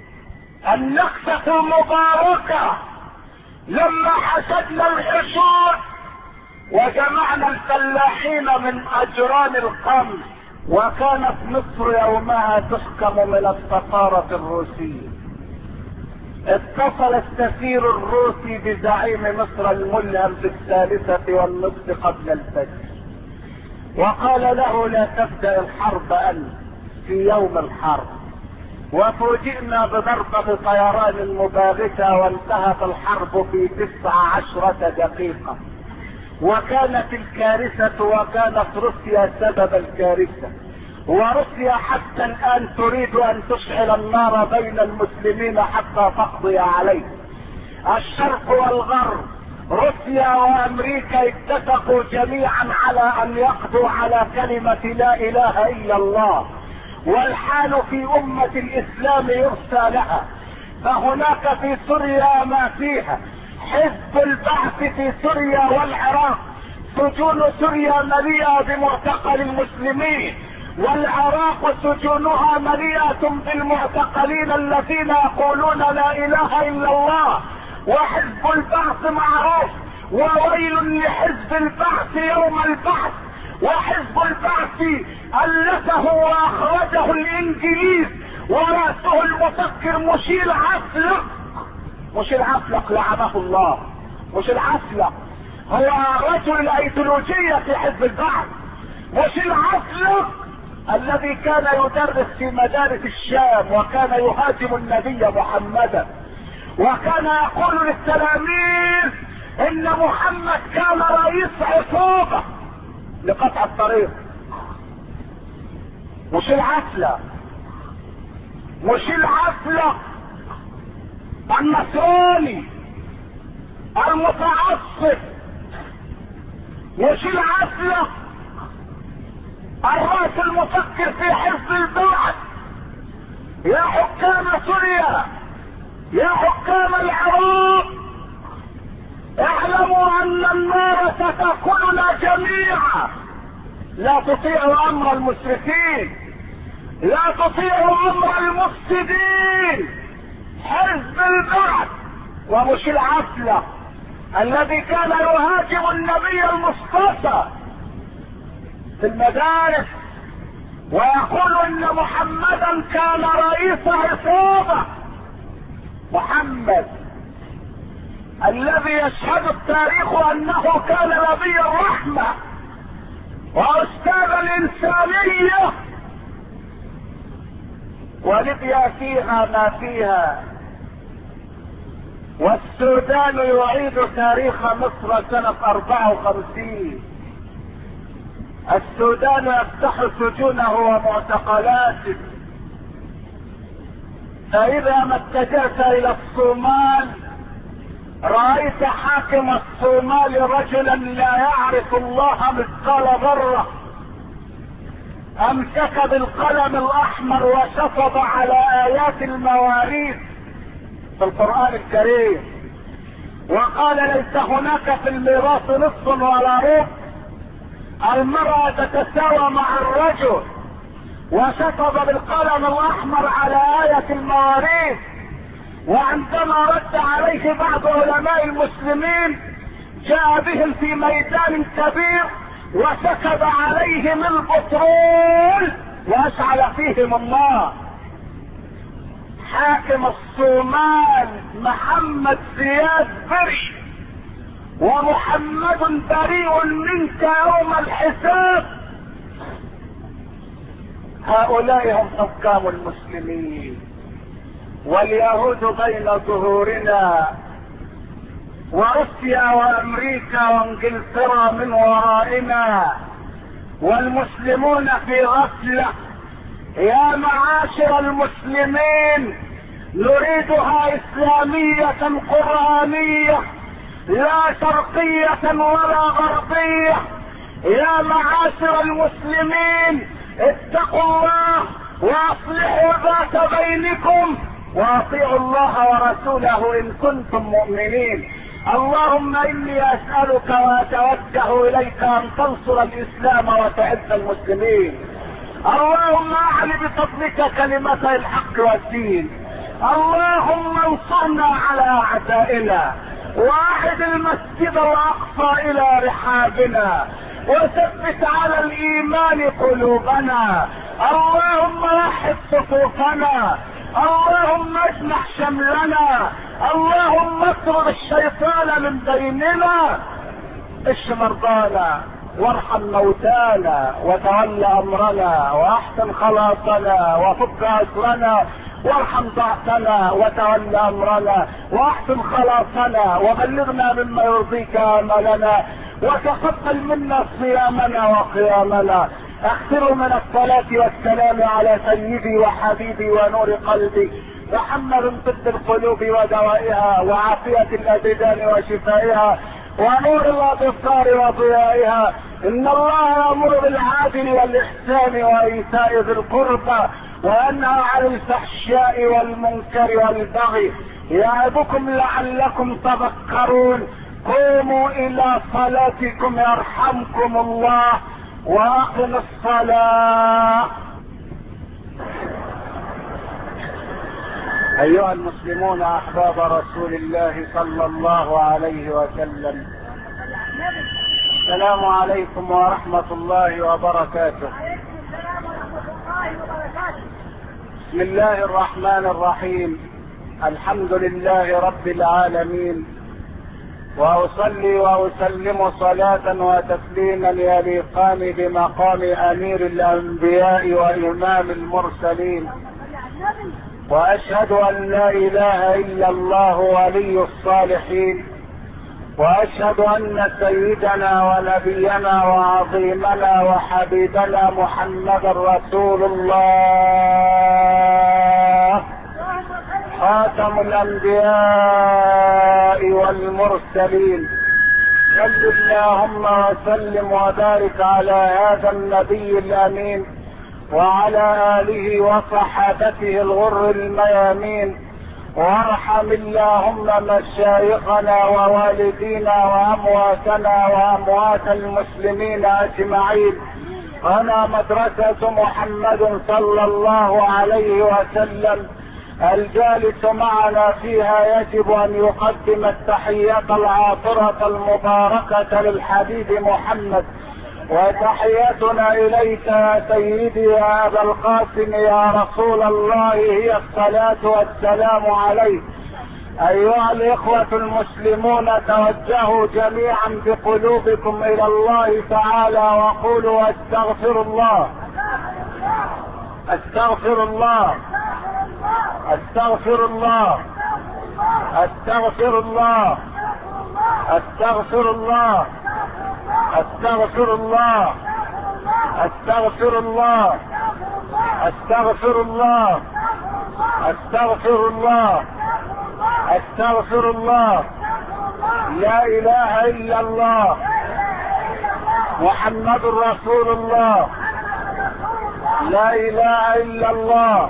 النكسة المباركة، لما حشدنا الحشود وجمعنا الفلاحين من اجران القمح، وكانت مصر يومها تحكم من السفارة الروسية، اتصل السفير الروسي بزعيم مصر الملهم في 3:30 قبل الفجر، وقال له: لا تبدأ الحرب أنت في يوم الحرب. وفوجئنا بضربة طيران مباغتة، وانتهت الحرب في 19 دقيقة. وكانت الكارثة، وكانت روسيا سبب الكارثة. وروسيا حتى الآن تريد أن تشعل النار بين المسلمين حتى تقضي عليه. الشرق والغرب، روسيا وأمريكا اتفقوا جميعا على أن يقضوا على كلمة لا إله إلا الله، والحال في أمة الإسلام يرثى لها. فهناك في سوريا ما فيها، حزب البعث في سوريا والعراق، سجون سوريا مليئة بمعتقل المسلمين، والعراق سجونها مليئة بالمعتقلين الذين يقولون لا اله الا الله. وحزب البعث معروف، وويل لحزب البعث يوم البعث. وحزب البعث ألفه واخرجه الانجليز، ورأسه المفكر مشيل عفلق. مشيل عفلق لعنه الله. مشيل عفلق هو رجل الايديولوجية في حزب البعث. مشيل عفلق الذي كان يدرس في مدارس الشام، وكان يهاجم النبي محمدا، وكان يقول للتلاميذ ان محمد كان رئيس عصابة لقطع الطريق. مش العفلة، مش العفلة النصراني المتعصب، مش العفلة الرأس المفكر في حزب البعث. يا حكام سوريا، يا حكام العراق، اعلموا ان النار ستأكلنا جميعا. لا تطيعوا امر المسرفين، لا تطيعوا امر المفسدين. حزب البعث ومش العفلة الذي كان يهاجم النبي المصطفى في المدارس ويقول ان محمدا كان رئيس عصابة. محمد الذي يشهد التاريخ انه كان نبي الرحمة واستاذ الانسانية، وليبيا فيها ما فيها، والسودان يعيد تاريخ مصر سنة 54. السودان يفتح سجونه ومعتقلاته، فإذا ما اتجهت إلى الصومال رأيت حاكم الصومال رجلا لا يعرف الله مثقال ذرة، امسك بالقلم الاحمر وشطب على ايات المواريث في القرآن الكريم وقال ليس هناك في الميراث نصف ولا ربع، المرأة تتساوى مع الرجل، وشطب بالقلم الاحمر على آية المواريث. وعندما رد عليه بعض علماء المسلمين جاء بهم في ميدان كبير وسكب عليهم البترول واشعل فيهم النار. حاكم الصومال محمد زياد بري، ومحمد بريء منك يوم الحساب. هؤلاء هم حكام المسلمين، واليهود بين ظهورنا، وروسيا وامريكا وانجلترا من ورائنا، والمسلمون في غفلة. يا معاشر المسلمين، نريدها اسلامية قرآنية لا شرقية ولا غربية. يا معاشر المسلمين، اتقوا الله واصلحوا ذات بينكم واطيعوا الله ورسوله ان كنتم مؤمنين. اللهم اني اسألك واتوجه اليك ان تنصر الاسلام وتعز المسلمين. اللهم اعل بفضلك كلمتي الحق والدين. اللهم انصرنا على اعدائنا، واعد المسجد الاقصى الى رحابنا، وثبت على الايمان قلوبنا. اللهم وحد صفوفنا، اللهم اجمع شملنا، اللهم اطرد الشيطان من بيننا. اشف مرضانا وارحم موتانا وتول امرنا واحسن خلاصنا وفك اسرنا، وارحم ضعفنا وتول امرنا واحسن خلاصنا، وبلغنا مما يرضيك املنا، وتقبل منا صيامنا وقيامنا. اكثروا من الصلاة والسلام على سيدي وحبيبي ونور قلبي محمد طب القلوب ودوائها وعافية الابدان وشفائها ونور الابصار وضيائها. ان الله يأمر بالعدل والاحسان وايتاء ذي القربى وينهى عن الفحشاء والمنكر والبغي يعظكم لعلكم تذكرون. قوموا الى صلاتكم يرحمكم الله، واقم الصلاة. ايها المسلمون احباب رسول الله صلى الله عليه وسلم، السلام عليكم ورحمة الله وبركاته. بسم الله الرحمن الرحيم. الحمد لله رب العالمين، واصلي واسلم صلاة وتسليما يليقان بمقام امير الانبياء وامام المرسلين، واشهد ان لا اله الا الله ولي الصالحين، واشهد ان سيدنا ونبينا وعظيمنا وحبيبنا محمدا رسول الله خاتم الانبياء والمرسلين. صل اللهم وسلم وبارك على هذا النبي الامين وعلى اله وصحابته الغر الميامين، وارحم اللهم مشايخنا ووالدينا وامواتنا واموات المسلمين اجمعين. انا مدرسة محمد صلى الله عليه وسلم، الجالس معنا فيها يجب ان يقدم التحيات العاطرة المباركة للحبيب محمد، وتحياتنا اليك يا سيدي يا ابا القاسم يا رسول الله هي الصلاة والسلام عليك. ايها الاخوة المسلمون، توجهوا جميعا بقلوبكم الى الله تعالى وقولوا استغفر الله استغفر الله استغفر الله استغفر الله استغفر الله استغفر الله استغفر الله استغفر الله استغفر الله استغفر الله. لا اله الا الله محمد رسول الله. لا اله الا الله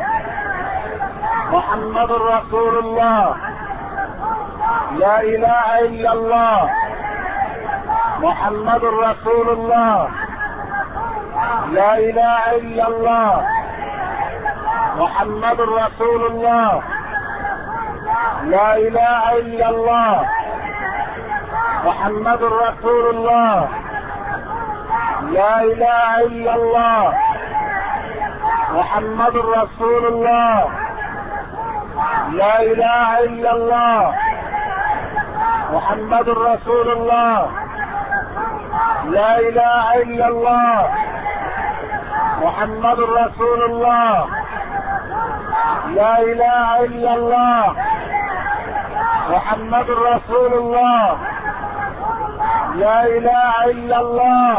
محمد رسول الله. لا اله الا الله محمد رسول الله. لا اله الا الله محمد رسول الله. لا اله الا الله محمد رسول الله. لا اله الا الله محمد رسول الله. لا اله الا الله محمد رسول الله. لا اله الا الله محمد رسول الله. لا اله الا الله محمد رسول الله. لا اله الا الله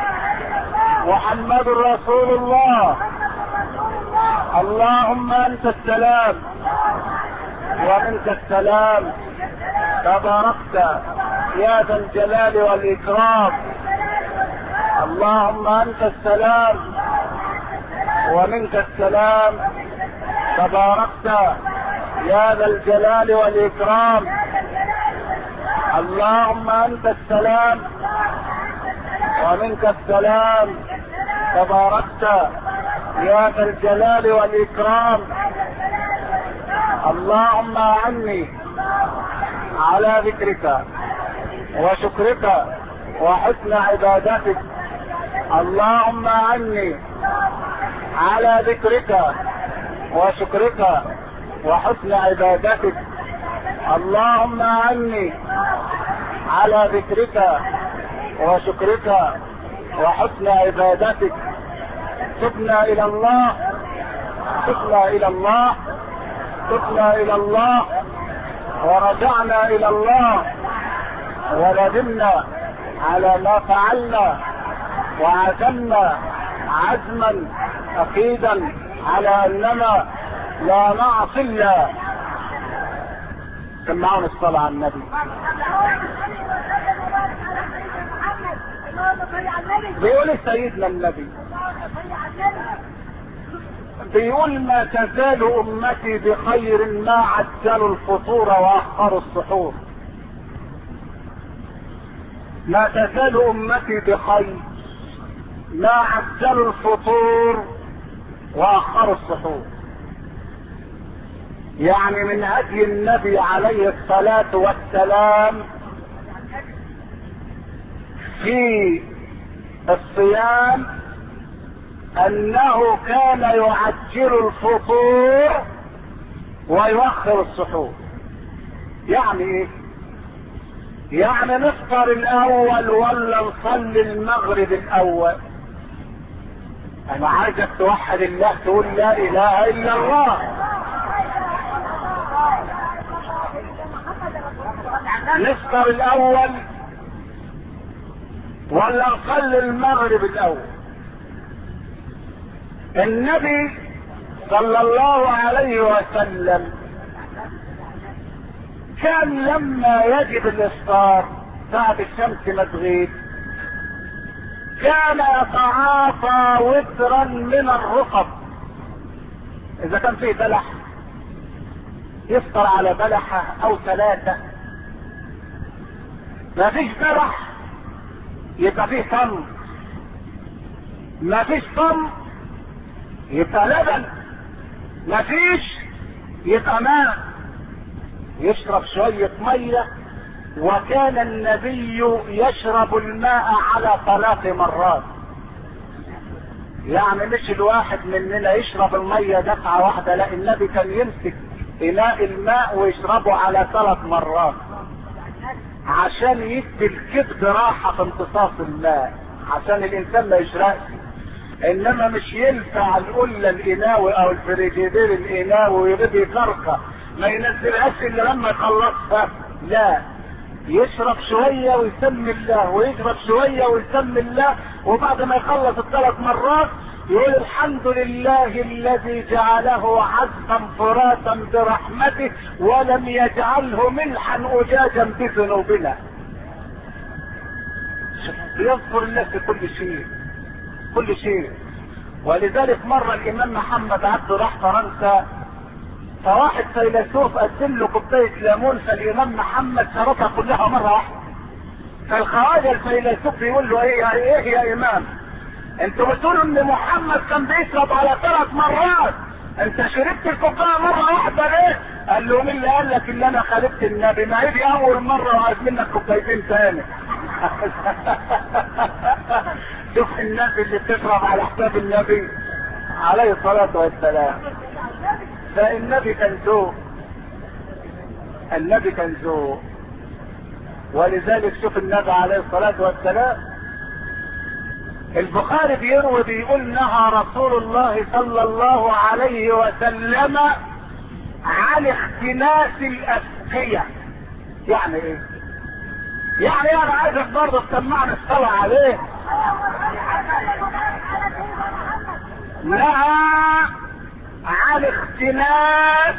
محمد رسول الله. اللهم انت السلام ومنك السلام، تباركت يا ذا الجلال والاكرام. اللهم انت السلام ومنك السلام، تباركت يا ذا الجلال والاكرام. اللهم انت السلام ومنك السلام، تباركت يا ذا الجلال والاكرام. اللهم اعني على ذكرك وشكرك وحسن عبادتك. اللهم اعني على ذكرك وشكرك وحسن عبادتك. اللهم اعني على ذكرك وشكرك وحسن عبادتك. تبنا الى الله تبنا الى الله تبنا الى الله ورجعنا الى الله وندمنا على ما فعلنا وعزمنا عزما اكيدا على اننا لا نعصي الله. سمعون الصلاة على النبي. بيقول سيدنا النبي، بيقول ما تزال امتي بخير ما عجلوا الفطور واخروا السحور. ما تزال امتي بخير ما عجلوا الفطور واخروا السحور. يعني من هدي النبي عليه الصلاة والسلام في الصيام انه كان يعجل الفطور ويؤخر السحور. يعني ايه؟ يعني نفطر الاول ولا نصلي المغرب الاول؟ انا عايزك توحد الله، تقول لا اله الا الله. نفطر الاول ولا نصلي المغرب الاول؟ النبي صلى الله عليه وسلم كان لما يجب الافطار بعد الشمس ما تغيب كان يتعاطى وترا من الرطب. اذا كان فيه بلح يفطر على بلحة او 3. ما فيش بلح يبقى فيه تمر، ما فيش تمر يبقى لبن، ما فيش يبقى ماء. يشرب شوية مية. وكان النبي يشرب الماء على 3 مرات. يعني مش الواحد مننا يشرب المية دفعة واحدة، لا، النبي كان يمسك اناء الماء ويشربه على 3 مرات عشان يدي الكبد راحة في امتصاص الماء، عشان الانسان ما يشرقش. انما مش ينفع القلة الاناوي او الفريجيدير الاناوي ويبقى يكركه ما ينزلهاش الا لما يخلصها. لا، يشرب شوية ويسمي الله ويشرب شوية ويسمي الله، وبعد ما يخلص ال3 مرات يقول الحمد لله الذي جعله عذبا فراتا برحمته ولم يجعله ملحا أجاجا بذنوبنا. يذكر الله في كل شيء كل شيء. ولذلك مرة الإمام محمد عبده راح فرنسا، فواحد فيلسوف قدم له كوباية ليمون، فالإمام محمد شربها كلها مرة واحدة. فالخواجة الفيلسوف بيقول له ايه يا إمام، انتوا بتقولوا ان محمد كان بيشرب على 3 مرات، انت شربت الكوبايه مره واحده ليه؟ قال له مين اللي قال لك ان انا خالفت النبي؟ ما هي دي اول مره وعايز منك كوبايتين تاني. شوف النبي اللي بتشرب على حساب النبي عليه الصلاه والسلام. فالنبي كان ذوق، النبي كان ذوق. ولذلك شوف النبي عليه الصلاه والسلام، البخاري بيروي بيقول نهى رسول الله صلى الله عليه وسلم عن اختناس الأسقية. يعني ايه؟ يعني انا عايزك برضه تسمعني الصلاة عليه. نهى عن اختناس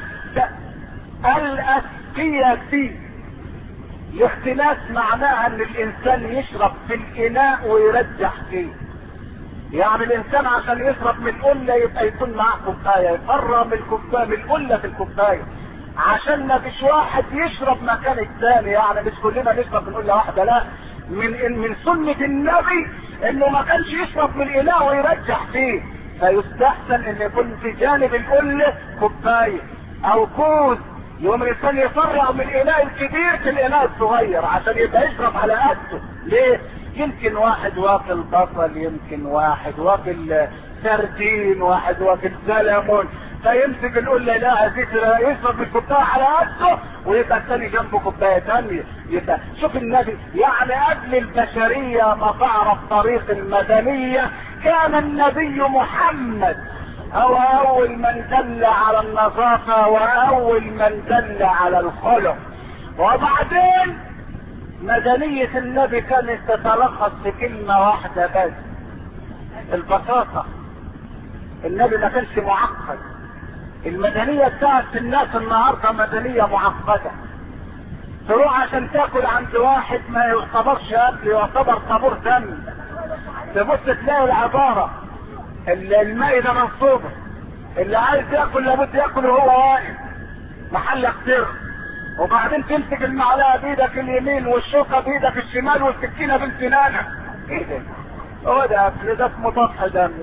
الأسقية. الاختناس معناها ان الانسان يشرب في الاناء ويرجح فيه. يعني الانسان عشان يشرب من القلة يبقى يكون معاه كوباية، يقرب من الكوباية من القلة في الكوباية، عشان ما فيش واحد يشرب مكان الثاني. يعني مش كلنا نشرب من قلة واحدة، لا، من سنة النبي انه ما كانش يشرب من الاناء ويرجح فيه، فيستحسن ان يكون في جانب القلة كوباية او كوز، يوم الانسان يفرغ من الاناء الكبير في الاناء الصغير عشان يبقى يشرب على قده. ليه؟ يمكن واحد واكل بصل، يمكن واحد واكل سردين، واحد واكل سلمون، فيمسك القلة لا ذكر يشرب الكوبايه على قده ويبقى الثاني جنبه كوبايه ثانيه. يبقى شوف النبي، يعني قبل البشريه ما تعرف طريق المدنيه كان النبي محمد هو اول من دل على النظافه واول من دل على الخلق. وبعدين مدنية النبي كانت تتلخص في كلمة واحدة بس، البساطة. النبي ما كانش معقد. المدنية بتاعت الناس النهاردة مدنية معقدة. تروح عشان تاكل عند واحد ما يعتبرش اكل، يعتبر طابور دم، تبص تلاقي العبارة المائدة منصوبة، اللي عايز ياكل لابد ياكل وهو واقف محلك سر، وبعدين تمسك المعلقه بايدك اليمين والشوكه بايدك الشمال والسكينه بسنانك. ايه ده؟ هو ده اكل؟ ده اسمه طفح دم.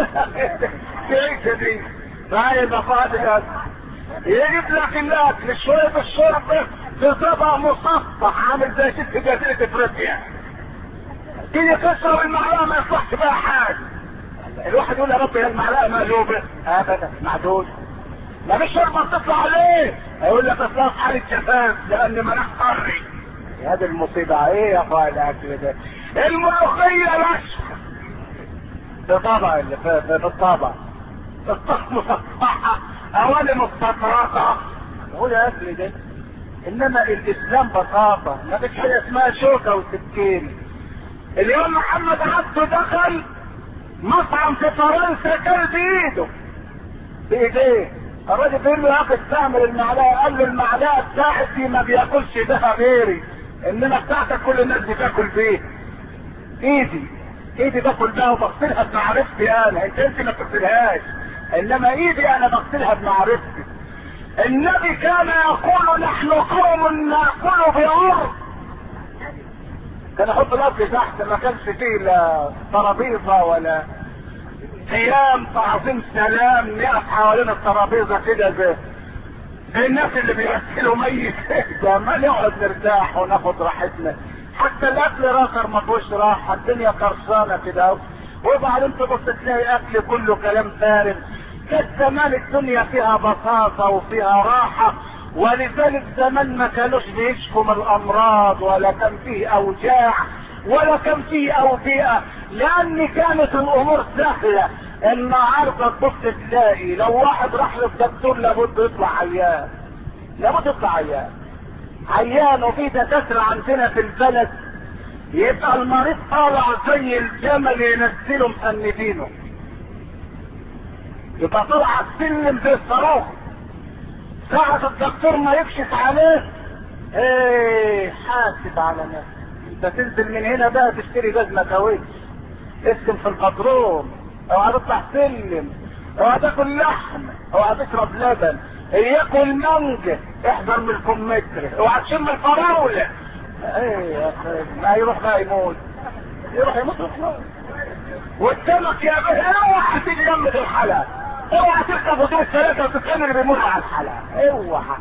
ايه دي؟ معايا مفاد يجيب لك الاكل شويه الشرب في طبق مصفح عامل زي ست جزيره افريقيا، تيجي تشرب المعلقه ما يصلحش بقى حاجه. الواحد يقول يا رب هي المعلقه مقلوبه، ابدا معدود، ما فيش شربة تطلع عليه، هيقول لك اصلها في حالة شفاف لان مناخ قري. هذه المصيبة ايه يا اخويا الاكل ده؟ الملوخية الاشهر بطبع اللي بالطبع مصفحة اواني مستطرقة، هو ده اكل ده. انما الاسلام بساطة، ما فيش حاجة اسمها شوكة وسكين. اليوم محمد عبده دخل مطعم في فرنسا كان بايديه. الراجل بيقول له يا اخي استعمل المعلقه، قال له المعلقه بتاعتي ما بياكلش بها غيري، انما بتاعتك كل الناس بتاكل بيه. ايدي باكل بها وبغسلها بمعرفتي انا، انت ما بتغسلهاش، انما ايدي انا بغسلها بمعرفتي. النبي كان يقول نحن قوم ناكل بعرض، كان يحط الاكل تحت، ما كانش فيه لا ترابيزه ولا قيام تعظيم سلام نقف حوالين الترابيزه كده زي الناس اللي بيغسلوا ميت ده، ما نقعد نرتاح وناخد راحتنا. حتى الاكل راخر ما فيهوش راحه، الدنيا قرصانه كده، وبعدين تبص تلاقي اكل كله كلام فارغ. كانت زمان الدنيا فيها بساطه وفيها راحه، ولذلك زمان ما كانوش بيشكوا من الامراض ولا كان فيه اوجاع ولا كان فيه اوبئه، لان كانت الامور سهله. النهارده تبص تلاقي لو واحد راح للدكتور لابد يطلع عيان، لابد يطلع عيان. وفي دكاتره عندنا في البلد يبقى المريض طالع زي الجمل ينزله مسندينه، يبقى طلع السلم زي الصاروخ، ساعة الدكتور ما يكشف عليه ايه حاسب على نفسك. انت تنزل من هنا بقى تشتري جزمة كاوتش، اسكن في القطرون، اوعى تطلع سلم، اوعى تاكل لحم، اوعى تشرب لبن، ياكل مانجا، احذر من الكمثرى، اوعى تشم الفراولة. ايه يا اخي ما يروح بقى يموت، يروح يموت وخلاص. والسمك يا بيه اوعى تيجي جنب الحلقة، اوعى تركب وتوصل 3 وتتكلم اللي بيمر على الحلقة، اوعى.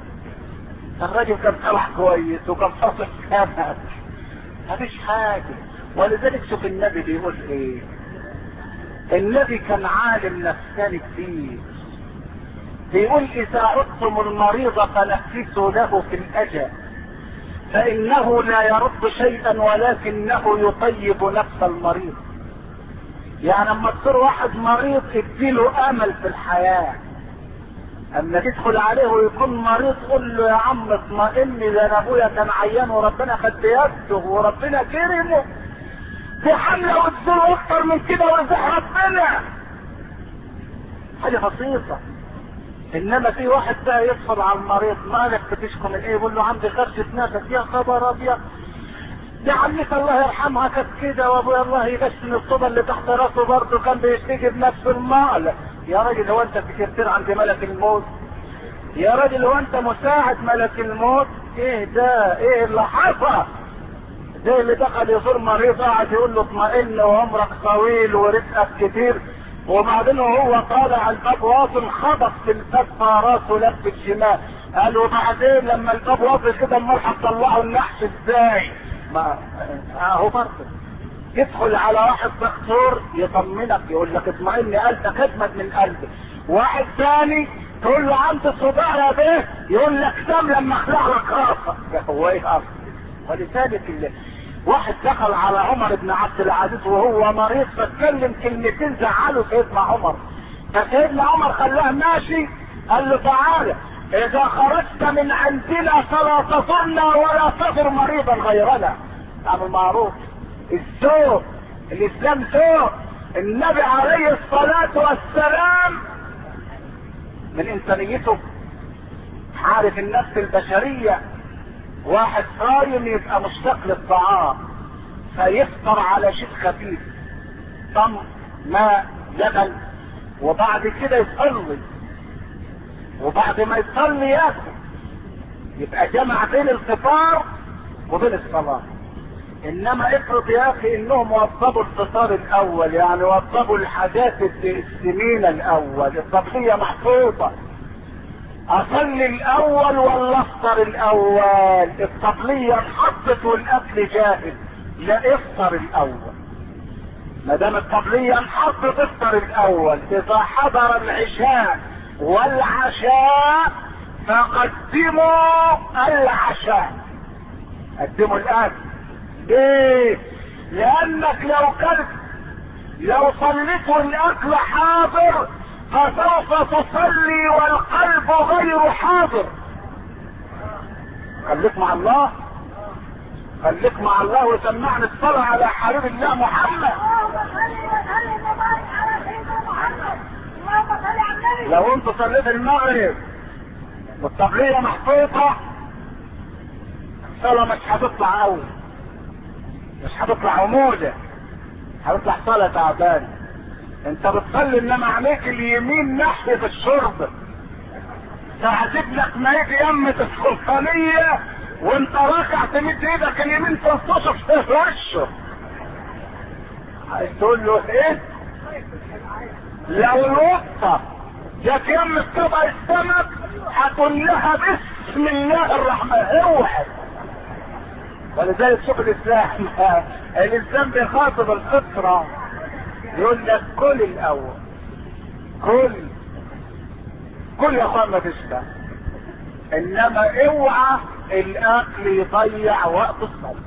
الراجل كان صلاح كويس وكان فاصل سمك، مفيش حاجة. ولذلك شوف النبي بيقول ايه، النبي كان عالم نفساني كتير، بيقول اذا عدتم المريض فنفسوا له في الاجل فانه لا يرد شيئا ولكنه يطيب نفس المريض. يعني اما تصير واحد مريض اديله امل في الحياة، اما تدخل عليه ويكون مريض قول له يا عم اطمئن، ده انا ابويا كان عيان وربنا خد بيده وربنا كرمه، في حملة وتزور اكتر من كده ورزق ربنا، حاجة بسيطة. انما في واحد بقى يدخل على المريض مالك بتشكو من ايه، يقول له عندي خرشة نفس، يا خبر ابيض، يا عمتي الله يرحمها كانت كده، وابويا الله يبسم الصوبة اللي تحت راسه برضه كان بيشتكي بنفس المال. يا راجل هو انت سكرتير عند ملك الموت؟ يا راجل هو انت مساعد ملك الموت؟ ايه ده؟ ايه اللي حصل؟ ده اللي دخل يزور مريض قاعد يقول له اطمئن وعمرك طويل ورزقك كتير، وبعدين وهو طالع الباب واصل خبط في الباب فراسه لف الشمال، قال وبعدين لما الباب واصل كده امال هتطلعوا النحس ازاي؟ ما اهو برضه يدخل على واحد دكتور يطمنك يقول لك اطمئن قلبك اجمد من قلبك، واحد ثاني تقول له عندي صداع يا بيه يقول لك سام لما اخلع لك راسك. ده هو ايه اصلا؟ ولذلك واحد دخل على عمر بن عبد العزيز وهو مريض فاتكلم كلمتين زعلوا سيدنا عمر، فسيدنا عمر خلاه ماشي قال له تعالى اذا خرجت من عندنا فلا تزرنا ولا تزر مريضا غيرنا. اعمل معروف، الذوق، الاسلام ذوق. النبي عليه الصلاة والسلام من انسانيته عارف النفس البشرية، واحد صايم يبقى مشتاق للطعام فيفطر على شيء خفيف، تمر ماء لبن، وبعد كده يصلي، وبعد ما يصلي ياكل، يبقى جمع بين الفطار وبين الصلاة. انما افرض يا اخي انهم وضبوا الفطار الاول، يعني وضبوا الحاجات السمينة الاول، الطبخية محفوظة، اصلي الاول ولا افطر الاول؟ الطبلية انحطت والاكل جاهز، لا افطر الاول. ما دام الطبلية انحطت افطر الاول. اذا حضر العشاء والعشاء فقدموا العشاء، قدموا الاكل. ليه؟ لانك لو صليت والاكل حاضر فسوف تصلي والقلب غير حاضر. خليك مع الله، خليك مع الله وسمعنا الصلاة على حبيب الله محمد. لو انت صليت المغرب والطبلية محفوظة الصلاة مش هتطلع قوي، مش هتطلع عمودة، هتطلع صلاة تعبانة. انت بتصلي انما عينيك اليمين ناحية الشرب، تعجب لك ما يجي يمة السلطانية وانت راكع تمد ايدك اليمين تنتصف في وشه. عايز تقول له ايه؟ لو الوقفة جت يمة طبق السمك هتقول لها بسم الله الرحمن الرحيم. ولذلك شوف الاسلام بيخاطب الفطرة، يقول لك كل الاول، كل يا اخوان ما تشبع، انما اوعى الاكل يضيع وقت الصلاة.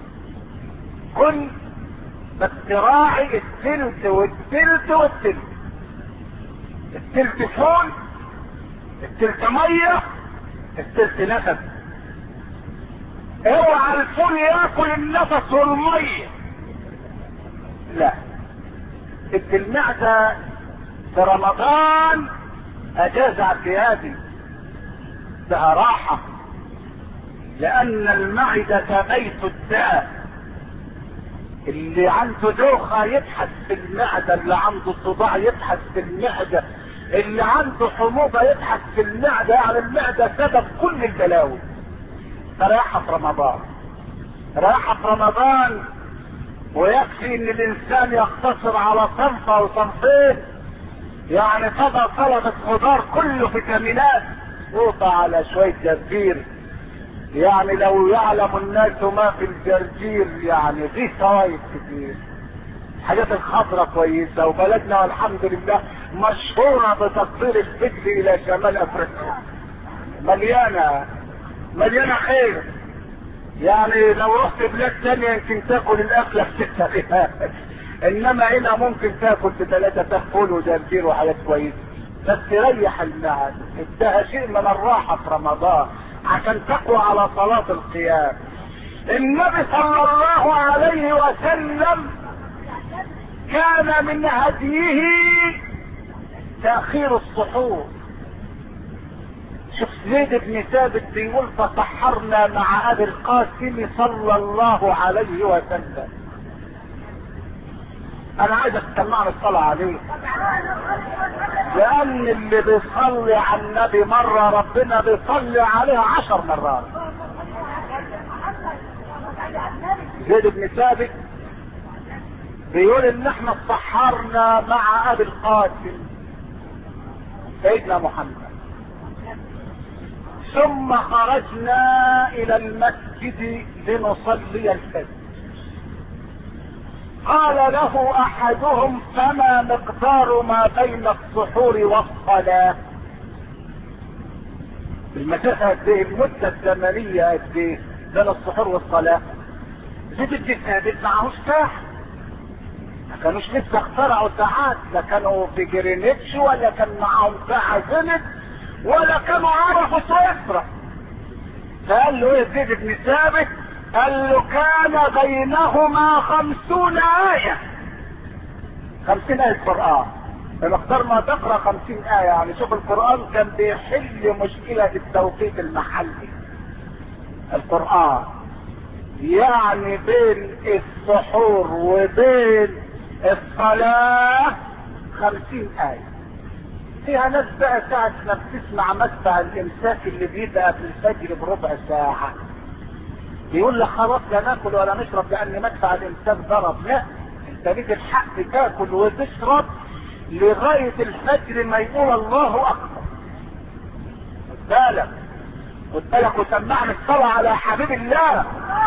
كل بس راعي التلت والتلت والتلت، التلت فول، التلت مية، التلت نفس. اوعى الفول ياكل النفس والمية، لا. المعدة في رمضان اجاز اعتيادي، ده راحة، لان المعدة بيت الداء. اللي عنده دوخة يبحث في المعدة، اللي عنده صداع يبحث في المعدة، اللي عنده حموضة يبحث في المعدة. يعني المعدة سبب كل البلاوي. راحة في رمضان، راحة في رمضان. ويكفي ان الانسان يقتصر على صنف او صنفين، يعني طبق سلطة خضار كله فيتامينات، فوطة على شوية جرجير. يعني لو يعلم الناس ما في الجرجير، يعني فيه فوائد كتير. الحاجات الخضرة كويسة، وبلدنا والحمد لله مشهورة بتصدير الفجل الى شمال افريقيا، مليانة خير. يعني لو رحت بلاد تانية يمكن تاكل الاكلة بستة، انما هنا ممكن تاكل ب3 فول وجرجير وحاجات كويسة، بس ريح المعدة. ادها شيء من الراحة في رمضان عشان تقوى على صلاة القيام. النبي صلى الله عليه وسلم كان من هديه تأخير السحور. شوف زيد بن ثابت بيقول تسحرنا مع ابي القاسم صلى الله عليه وسلم. انا عايزك تسمعني الصلاة عليه، لان اللي بيصلي على النبي مرة ربنا بيصلي عليه 10 مرات. زيد بن ثابت بيقول ان احنا اتسحرنا مع ابي القاسم سيدنا محمد، ثم خرجنا الى المسجد لنصلي الفجر. قال له احدهم فما مقدار ما بين السحور والصلاة؟ المسافة قد ايه؟ المدة الزمنية قد ايه بين السحور والصلاة؟ زيد بن ثابت معهوش ساعة، ما كانوش لسه اخترعوا ساعات، لا كانوا في جرينتش ولا كان معاهم ساعة زنت ولا كانوا عرفوا سويسرا. فقال له ايه زيد بن ثابت؟ قال له كان بينهما 50 آية. 50 آية قرآن، بمقدار ما تقرأ 50 آية. يعني شوف القرآن كان بيحل مشكلة التوقيت المحلي. القرآن يعني بين السحور وبين الصلاة 50 آية. فيها ناس بقى ساعة ما بتسمع مدفع الامساك اللي بيبقى في الفجر بربع ساعة يقول لك خلاص لا ناكل ولا نشرب لان مدفع الامساك ضرب. لا، انت ليك الحق تاكل وتشرب لغاية الفجر ما يقول الله اكبر. خد بالك وسمعنا الصلاة على حبيب الله.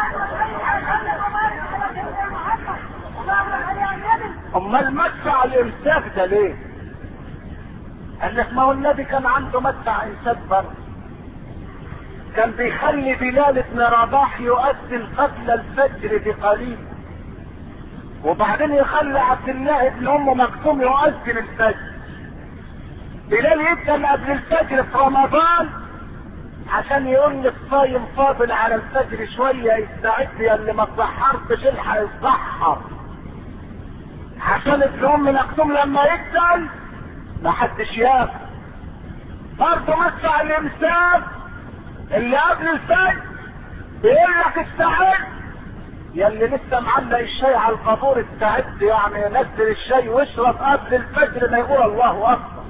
امال مدفع الامساك ده ليه؟ قال لك ما هو النبي كان عنده مدفع امساك برضه، كان بيخلي بلال بن رباح يؤذن قبل الفجر بقليل، وبعدين يخلي عبد الله بن ام مكتوم يؤذن الفجر. بلال يبدأ قبل الفجر في رمضان عشان يقول لك صايم فاضل على الفجر شوية يستعد، يا اللي ما اتسحرتش الحق يتسحر، عشان ابن ام مكتوم لما يقتل ما حدش ياكل. برضه مدفع الامساك اللي قبل الفجر بيقول لك استعد، يا اللي لسه معلق الشاي على القبور استعد، يعني نزل الشاي واشرب قبل الفجر ما يقول الله اكبر.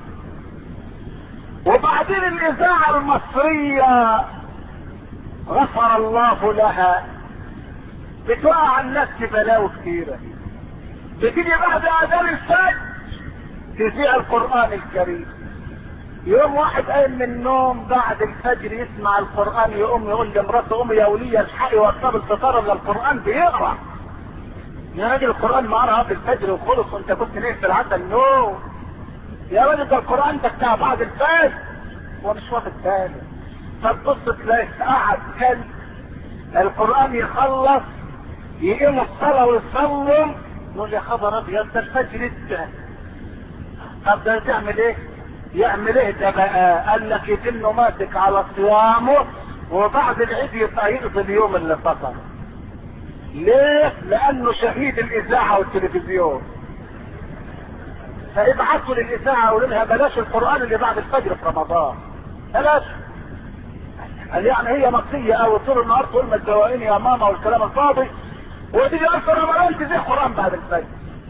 وبعدين الاذاعة المصرية غفر الله لها بتوقع الناس في بلاوي كتيرة، بتيجي بعد اذان الفجر تذيع القرآن الكريم. يوم واحد قايم من النوم بعد الفجر يسمع القرآن، يقوم يقول لمراته قومي يا ولية الحقي وقتها الفطار اللي القرآن بيقرأ. يا راجل القرآن ما قرأ قبل الفجر وخلص وانت كنت نايم في العسل. نو يا راجل ده القرآن ده بتاع بعد الفجر ومش واخد باله. فتبص تلاقي قاعد كان القرآن يخلص يقيم الصلاة ويصلي يقول يا خبر ابيض ده الفجر انت. طب ده تعمل ايه؟ يعمل ايه ده بقى؟ قال لك يتم ماسك على صيامه وبعد العيد يبقى يقضي اليوم اللي فطر. ليه؟ لانه شهيد الاذاعه والتلفزيون. فابعثوا للاذاعه قولوا لها بلاش القران اللي بعد الفجر في رمضان، بلاش. قال يعني هي مصريه او طول النهار تقول ما تزوقيني يا ماما والكلام الفاضي، وتيجي في رمضان تزيح قران بعد الفجر.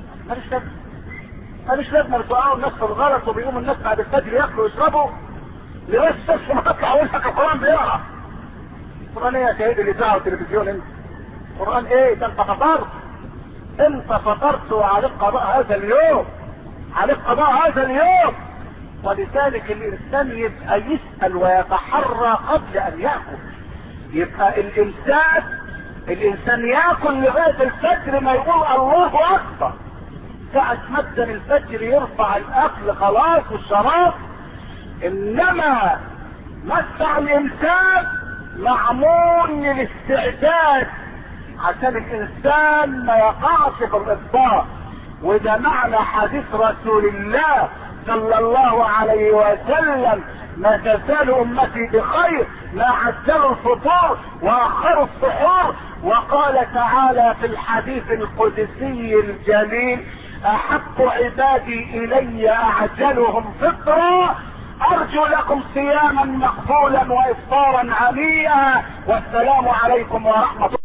ماليش لازمه بتوقعوا الناس في الغلط وبيقوموا الناس بعد الفجر ياكلوا ويشربوا لغايه الشمس ما تطلع ويقول لك القران بيقرا. القران ايه يا شهيد الاذاعه والتلفزيون انت؟ القران ايه؟ ده انت فطرت. انت فطرت وعليك قضاء هذا اليوم، عليك قضاء هذا اليوم. ولذلك الانسان يبقى يسأل ويتحرى قبل ان يأكل. يبقى الانسان يأكل لغاية الفجر ما يقول الله اكبر. ساعة مدن الفجر يرفع الاكل خلاص والشراب. انما مسع الانسان معمول للاستعداد عشان الانسان ما يقعش في الافطار. وده معنى حديث رسول الله صلى الله عليه وسلم: ما تزال امتي بخير ما عجلوا الفطور واخروا السحور. وقال تعالى في الحديث القدسي الجليل: احب عبادي الي اعجلهم فطرا، ارجو لكم صياما مقبولا وافطارا هنيئا. والسلام عليكم ورحمة الله.